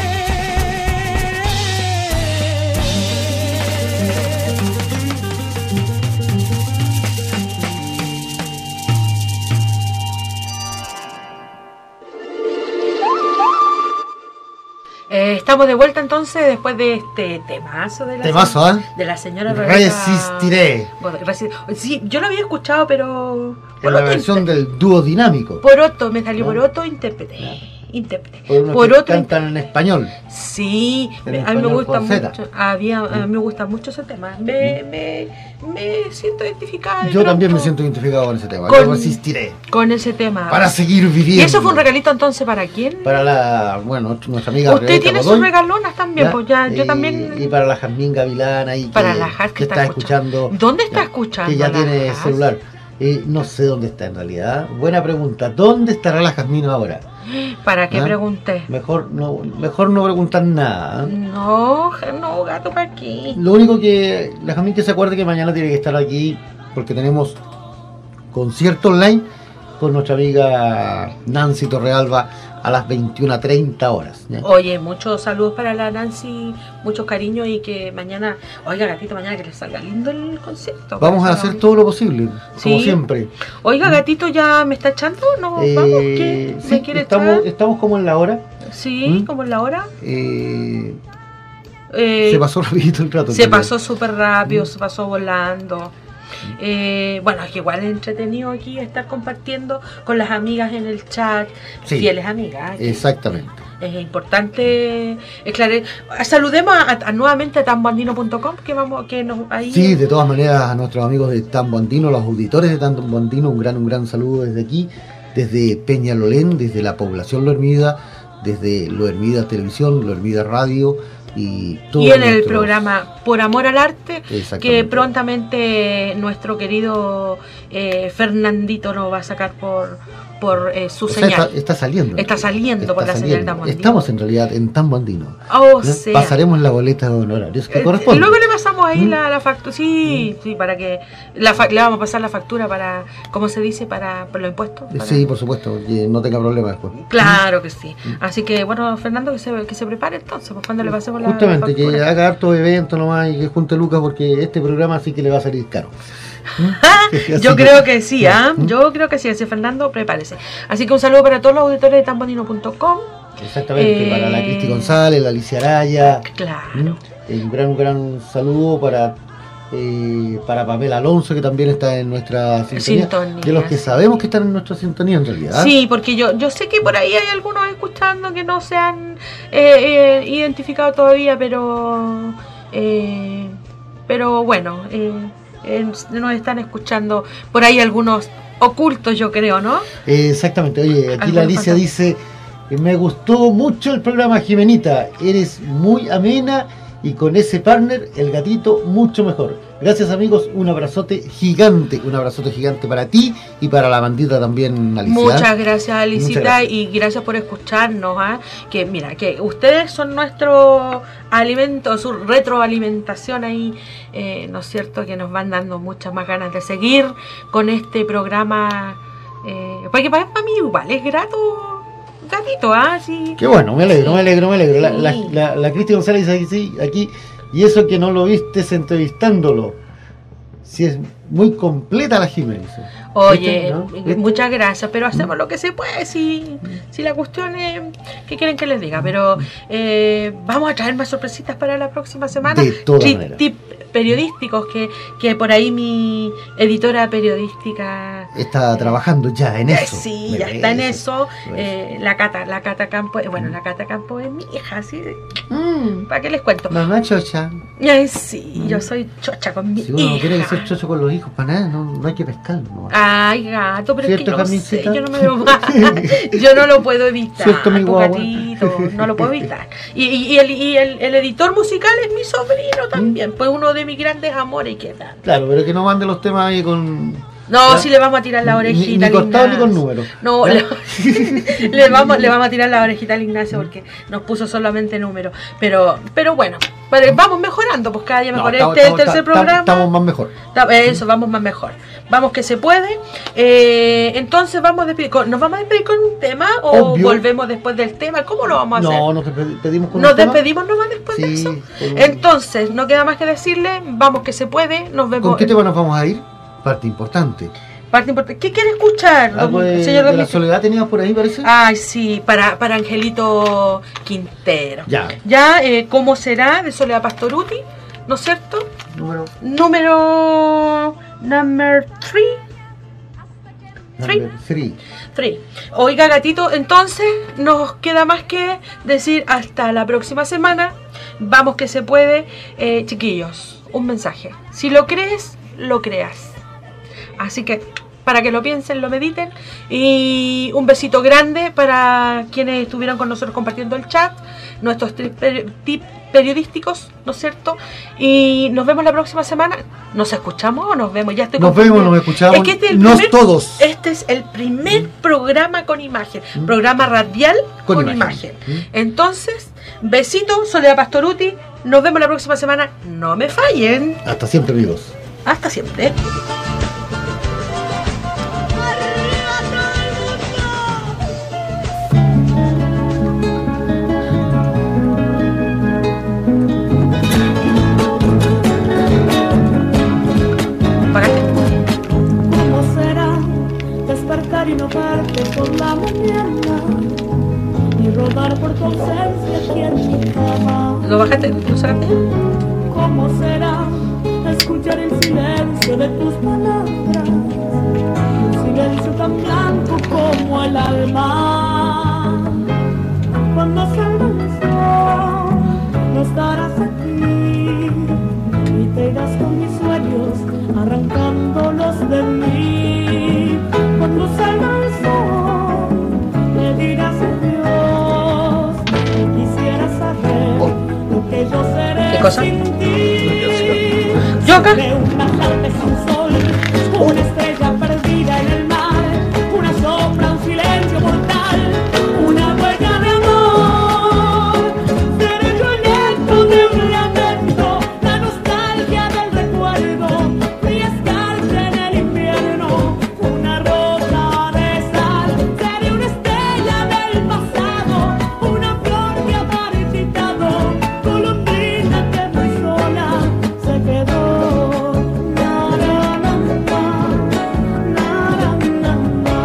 Eh, estamos de vuelta entonces después de este temazo de la, Temazo, se- ¿eh? de la señora Rebeca- Resistiré. Bueno, resi- sí, yo lo había escuchado, pero En la otro versión inter- del dúo dinámico. por otro, me salió ¿no? por otro intérprete. Intérprete. Por unos Por que otro cantan en español. Sí, En me- a mí me español gusta con Z. mucho. Había, a mí me gusta mucho ese tema. Me, me, me siento identificada. de Yo también me pronto siento identificado con ese tema. Con- Yo resistiré. con ese tema. Para seguir viviendo. ¿Y eso fue un regalito entonces para quién? Para la, bueno, nuestra amiga Usted Rebeca tiene Godoy, sus regalonas también, ¿ya? pues ya, yo Y- también. Y para la Jazmín Gavilán ahí que, Para la Jas que está escuchando. ¿Dónde está ya, escuchando Que ya la tiene Jas? celular. Eh, no sé dónde está en realidad. Buena pregunta. ¿Dónde estará la Jazmín ahora? ¿Para qué ¿Ah? pregunté? Mejor no, mejor no preguntar nada. ¿eh? No, no, gato, ¿para aquí? Lo único que la Jazmín que se acuerde que mañana tiene que estar aquí porque tenemos concierto online con nuestra amiga Nancy Torrealba a las veintiuna treinta horas. ¿ya? Oye, muchos saludos para la Nancy, muchos cariños y que mañana, oiga gatito, mañana que les salga lindo el concierto. Vamos a Parece, hacer ¿no? todo lo posible, como Sí. siempre. Oiga gatito, ¿ya me está echando? ¿No? Eh, Vamos, ¿qué? ¿Me sí, quiere estamos, echar? estamos como en la hora. Sí, ¿Mm? como en la hora. Eh, Eh, se pasó rapidito el rato. Se en realidad. pasó súper rápido, se pasó volando. Eh, bueno, es que igual es entretenido aquí estar compartiendo con las amigas en el chat, Sí. fieles amigas. que Exactamente. Es importante esclarecer. Saludemos a, a- nuevamente a tambandino punto com que vamos, que nos ahí. Sí, de todas maneras a nuestros amigos de Tambo Andino, los auditores de Tambo Andino, un gran, un gran saludo desde aquí, desde Peñalolén, desde la población Lo Hermida, desde Lo Hermida Televisión, Lo Hermida Radio y todo. Y en el programa Por Amor al Arte, Exactamente. que prontamente nuestro querido eh, Fernandito nos va a sacar por, por eh, su O sea, señal. está, está saliendo. Está saliendo por la señal de Tambo Andino. Estamos en realidad en Tambo Andino. O ¿no? sea, Pasaremos la boleta de honorarios que eh, corresponde. luego le pasamos ahí ¿Mm? la, la factura. Sí, sí, para que. La fa- le vamos a pasar la factura para. ¿Cómo se dice? Para, para los impuestos. Para- Sí, por supuesto, que no tenga problema después. Claro que sí. Así que, bueno, Fernando, que se, que se prepare entonces, pues cuando le pasemos la, Justamente, la factura. que haga hartos eventos nomás y que junte lucas porque este programa sí que le va a salir caro. Así Yo creo que sí, ¿ah? Yo creo que sí, así Fernando, prepárese. Así que un saludo para todos los auditores de tambandino punto com. Exactamente, Eh, para la Cristi González, la Alicia Araya. Claro. ¿Mm? Un gran, un gran saludo para eh, para Pamela Alonso, que también está en nuestra sintonía. Sintonía, De los que sí. sabemos que están en nuestra sintonía en realidad. Sí, porque yo yo sé que por ahí hay algunos escuchando que no se han eh, eh, identificado todavía, pero eh, pero bueno, eh, eh, nos están escuchando por ahí algunos ocultos, yo creo, ¿no? Eh, exactamente, oye, aquí Algunos la Alicia fantasmas. dice: me gustó mucho el programa, Jimenita, eres muy amena y con ese partner, el gatito, mucho mejor. Gracias amigos, un abrazote gigante, un abrazote gigante para ti y para la bandita también, Alicia. Muchas gracias, Alicita, Muchas gracias. y gracias por escucharnos. ¿ah? Que mira, que ustedes son nuestro alimento, su retroalimentación ahí, eh, ¿no es cierto? Que nos van dando muchas más ganas de seguir con este programa. Eh, porque para, para mí igual es grato, gatito, ¿ah? Sí. Qué bueno, me alegro, Sí. me alegro, me alegro. La, la, Sí. la, la Cristi González dice aquí, sí, aquí, y eso que no lo vistes entrevistándolo. Si es muy completa la Jiménez. Oye, ¿no? ¿Viste? muchas gracias, pero hacemos lo que se puede, si, si la cuestión es que quieren que les diga, pero eh, vamos a traer más sorpresitas para la próxima semana. De todas Tri- maneras. tip periodísticos que, que por ahí mi editora periodística Está trabajando ya en eh, eso. sí, Me ya está en parece, eso. me parece. eh, la Cata, la Cata Campo, eh, bueno, la Cata Campo es mi hija, así de- Mm, ¿para qué les cuento? mamá chocha. Ay, sí, yo soy chocha con mi Si uno no quiere hija. ser chocho con los hijos, para nada, no, no hay que pescar. No. Ay, gato, pero es que ¿Cierto, yo no sé, Carmencita? yo no me lo yo no lo puedo evitar, ¿Cierto, mi tu guagua? gatito, no lo puedo evitar. Y, y, y el, y el, el editor musical es mi sobrino también, pues uno de mis grandes amores que dan. Claro, pero que no mande los temas ahí con, No, ¿ya? si le vamos a tirar la orejita Ni, ni al costado ni Ignacio. con número. No, ¿ya? le, le vamos, le vamos a tirar la orejita al Ignacio porque nos puso solamente número. Pero, pero bueno, vale, vamos mejorando, pues cada día No, mejor. estamos- este es el estamos- tercer estamos- programa. Estamos más mejor. Ta- Eso, vamos más mejor. Vamos que se puede. Eh, entonces vamos a despedir. con- ¿Nos vamos a despedir con un tema o Obvio. volvemos después del tema? ¿Cómo lo vamos a hacer? No, nos despe- pedimos con Nos un tema. despedimos nomás después de Sí, eso. con un- Entonces, no queda más que decirle, vamos que se puede, nos vemos. ¿Con qué tema nos vamos a ir? Parte importante. Parte importante. ¿Qué quiere escuchar, Algo don- de, señor de la Domínguez? soledad teníamos por ahí, parece. Ay, sí, para, para Angelito Quintero. Ya. Ya, eh, ¿cómo será? De Soledad Pastoruti, ¿no es cierto? Número. Número... Number three. Three. number three. Three. Oiga, gatito, entonces nos queda más que decir hasta la próxima semana. Vamos que se puede. Eh, chiquillos, un mensaje. Si lo crees, lo creas. Así que para que lo piensen, lo mediten. Y un besito grande para quienes estuvieron con nosotros compartiendo el chat. Nuestros tips peri- tip periodísticos, ¿no es cierto? Y nos vemos la próxima semana. ¿Nos escuchamos o nos vemos? Ya estoy Nos confundida. vemos, nos escuchamos. Es que este es el Nos primer- todos. Este es el primer programa con imagen. ¿Mm? Programa radial con, Con imagen. imagen. ¿Mm? Entonces, besito, Soledad Pastoruti. Nos vemos la próxima semana. No me fallen. Hasta siempre, amigos. Hasta siempre. Pagaste. ¿Cómo será despertar y no verte por la mañana? Y rodar por tu ausencia aquí en mi cama. ¿Lo bajaste? ¿Lo sacaste? ¿Cómo será escuchar el silencio de tus palabras? Un silencio tan blanco como el alma. Cuando salga el sol, no estarás aquí y te irás con mis sueños arrancándolos de mí. Cuando salga el sol, me dirás adiós. Quisiera saber lo que yo seré ¿Qué cosa? sin ti. ¿Yo acá? Seré una tarde sin sol, una estrella perdida en el mar, una sombra, un silencio mortal, una huella de amor. Seré yo el eco de un lamento, la nostalgia del recuerdo, fría escarcha en el invierno, una rosa de sal. Seré una estrella del pasado, una flor que ha marchitado, golondrina que muy sola se quedó. Na, na, na, na, na, na, na,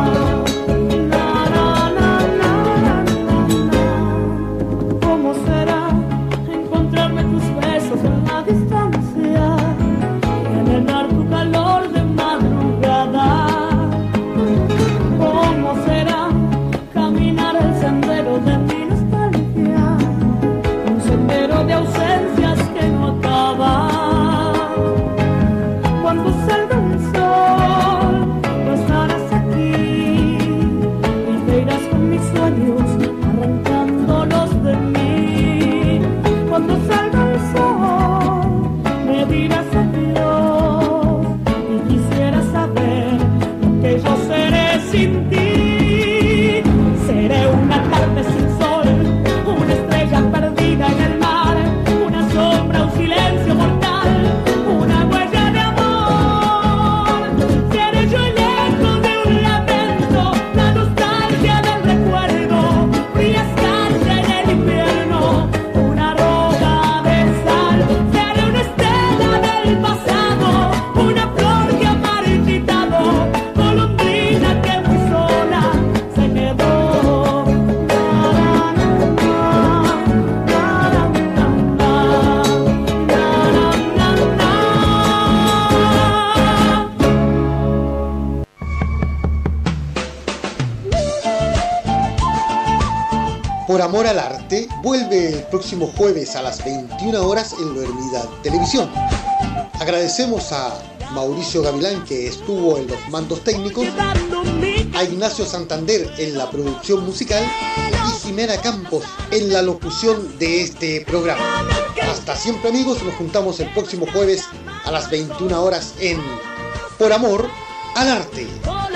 na, na, na, na. ¿Cómo será encontrarme tus besos en la distancia y anhelar tu calor de madrugada? ¿Cómo será caminar el sendero de mi nostalgia, un sendero de ausencias que no acaba? Cuando salga el sol, no estarás aquí y te irás con mis sueños arrancándolos de mí. Cuando salga el sol, me dirás adiós y quisiera saber lo que yo seré sin ti. Seré una tarde sin sol, una estrella perdida en el mar, una sombra, un silencio mortal, una huella de amor. Seré yo el eco de un lamento, la nostalgia del recuerdo, fría escarcha en el invierno, una rosa de sal. Seré una estrella del pasado, una flor que ha marchitado, golondrina que muy sola se quedó. Na, na, na, na, na, na, na, na, Por Amor al Arte vuelve el próximo jueves a las veintiuna horas en Lo Hermida Televisión. Agradecemos a Mauricio Gavilán, que estuvo en los mandos técnicos, a Ignacio Santander en la producción musical y Jimena Campos en la locución de este programa. Hasta siempre, amigos, nos juntamos el próximo jueves a las veintiuna horas en Por Amor al arte.